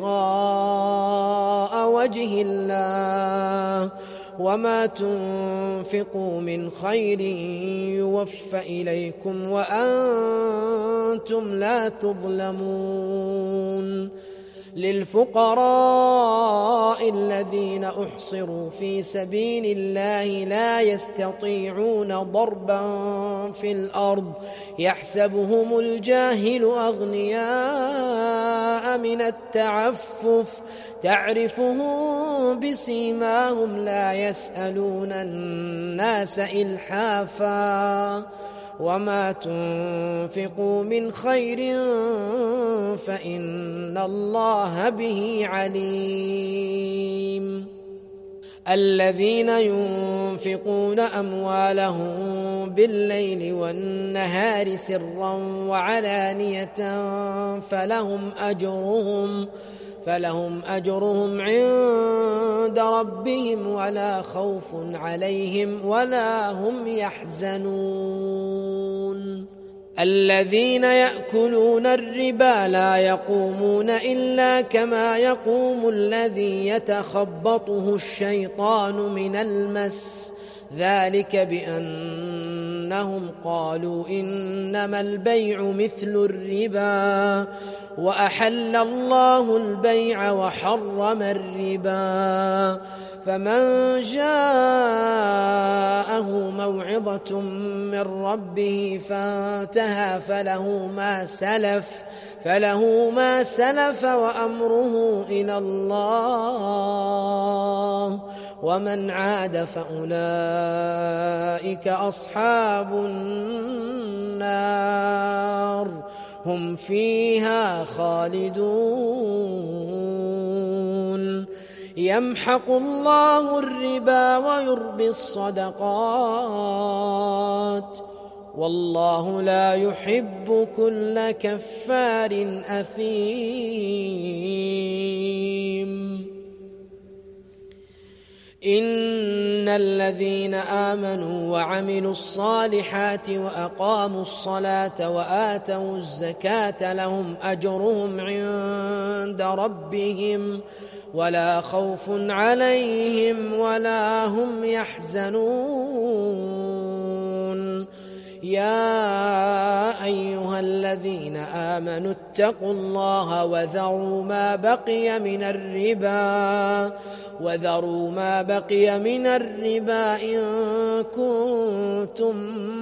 ابتغاء وجه الله وما تنفقوا من خير يوفى إليكم وأنتم لا تظلمون. للفقراء الذين أحصروا في سبيل الله لا يستطيعون ضربا في الأرض يحسبهم الجاهل أغنياء من التعفف تعرفهم بسيماهم لا يسألون الناس إلحافا وما تنفقوا من خير فإن الله به عليم. الذين ينفقون أموالهم بالليل والنهار سرا وعلانية فلهم أجرهم فلهم أجرهم عند ربهم ولا خوف عليهم ولا هم يحزنون. الذين يأكلون الربا لا يقومون إلا كما يقوم الذي يتخبطه الشيطان من المس ذلك بأنهم قالوا إنما البيع مثل الربا وأحل الله البيع وحرم الربا. فمن جاءه موعظة من ربه فانتهى فله ما سلف فله ما سلف وأمره إلى الله ومن عاد فأولئك أصحاب النار هم فيها خالدون. يمحق الله الربا ويربي الصدقات والله لا يحب كل كفار أثيم. إن الذين آمنوا وعملوا الصالحات وأقاموا الصلاة وآتوا الزكاة لهم أجرهم عند ربهم ولا خوف عليهم ولا هم يحزنون. يا أيها الذين آمنوا اتقوا الله وذروا ما بقي من الربا وذروا ما بقي من الربا إن كنتم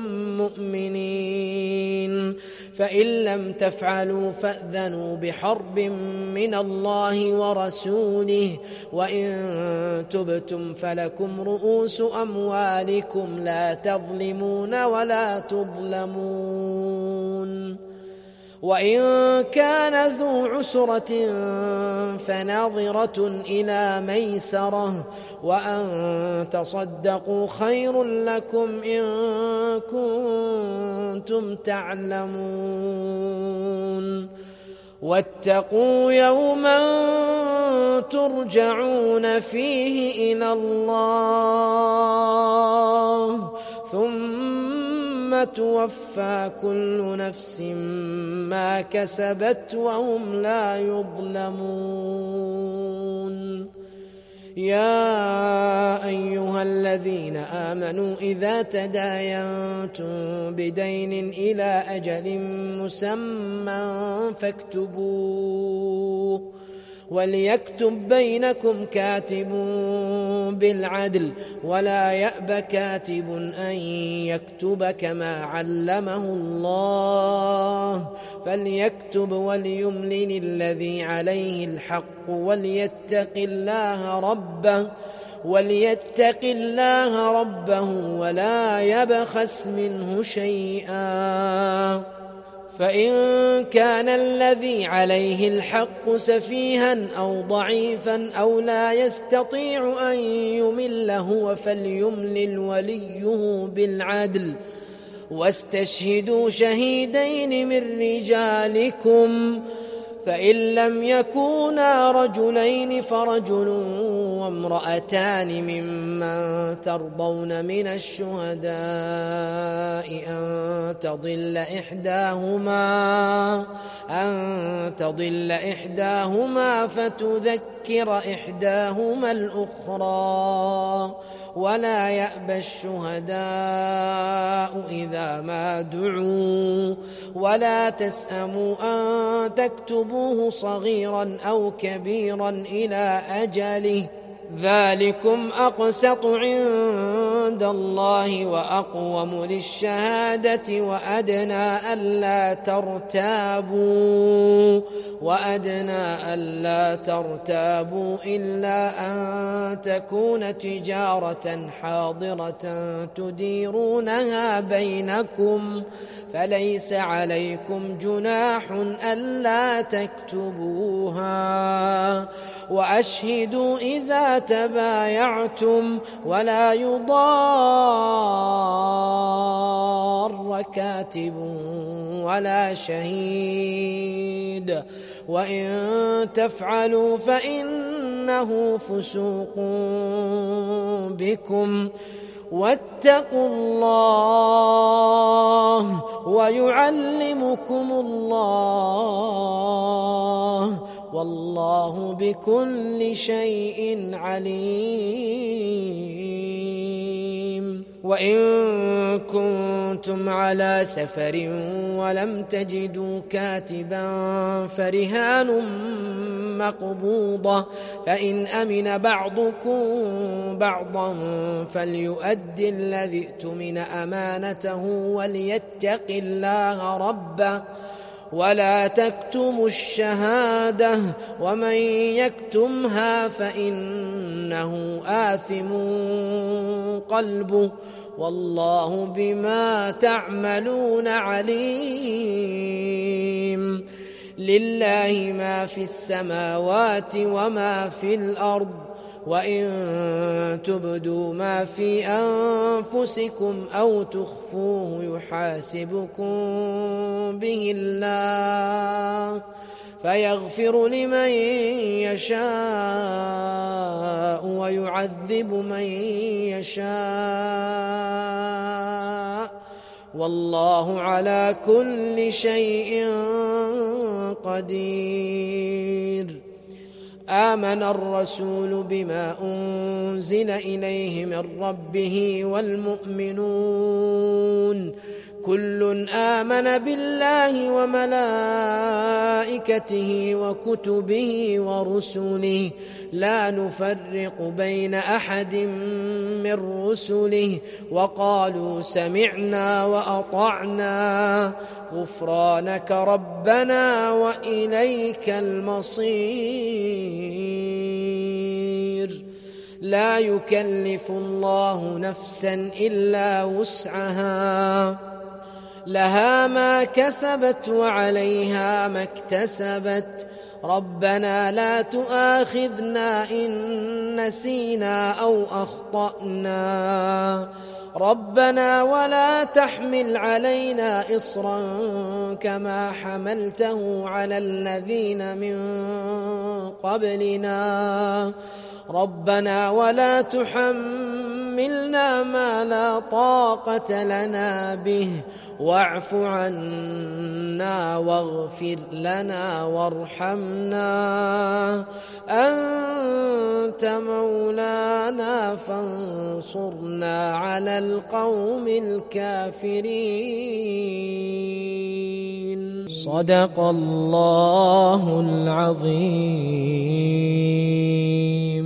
مؤمنين فإن لم تفعلوا فأذنوا بحرب من الله ورسوله وإن تبتم فلكم رؤوس أموالكم لا تظلمون ولا تظلمون وإن كان ذو عسرة فناظرة إلى ميسرة وأن تصدقوا خير لكم إن كنتم تعلمون واتقوا يوما ترجعون فيه إلى الله ثم توفى كل نفس ما كسبت وهم لا يظلمون يا أيها الذين آمنوا إذا تداينتم بدين إلى أجل مسمى فاكتبوه وليكتب بينكم كاتب بالعدل ولا يأب كاتب أن يكتب كما علمه الله فليكتب وليملل الذي عليه الحق وليتق الله ربه وليتق الله ربه ولا يبخس منه شيئا فإن كان الذي عليه الحق سفيها أو ضعيفا أو لا يستطيع أن يمل هو فليملل وليه بالعدل واستشهدوا شهيدين من رجالكم فإن لم يكونا رجلين فرجل وامرأتان ممن ترضون من الشهداء أن تضل إحداهما أن تضل إحداهما فتذكر إحداهما الأخرى ولا يأبى الشهداء إذا ما دعوا ولا تسأموا أن تكتبوه صغيرا أو كبيرا إلى أجله ذلكم أقسط عند الله وأقوم للشهادة وأدنى ألا ترتابوا وأدنى ألا ترتابوا إلا أن تكون تجارة حاضرة تديرونها بينكم فليس عليكم جناح ألا تكتبوها وأشهدوا إذا تبايعتم ولا يضار كاتب ولا شهيد وإن تفعلوا فإنه فسوق بكم واتقوا الله ويعلمكم الله والله بكل شيء عليم وإن كنتم على سفر ولم تجدوا كاتبا فرهان مقبوضة فإن أمن بعضكم بعضا فليؤدي الذي ائتمن أمانته وليتق الله ربه ولا تكتموا الشهادة ومن يكتمها فإنه آثم قلبه والله بما تعملون عليم لله ما في السماوات وما في الأرض وإن تبدوا ما في أنفسكم أو تخفوه يحاسبكم به الله فيغفر لمن يشاء ويعذب من يشاء والله على كل شيء قدير آمن الرسول بما أنزل إليه من ربه والمؤمنون كل آمن بالله وملائكته وكتبه ورسله لا نفرق بين أحد من رسله وقالوا سمعنا وأطعنا غفرانك ربنا وإليك المصير. لا يكلف الله نفسا إلا وسعها لها ما كسبت وعليها ما اكتسبت ربنا لا تؤاخذنا إن نسينا أو أخطأنا ربنا ولا تحمل علينا إصرا كما حملته على الذين من قبلنا ربنا ولا تحملنا ما لا طاقة لنا به واعف عنا واغفر لنا وارحمنا أنت مولانا فانصرنا على القوم الكافرين. صدق الله العظيم.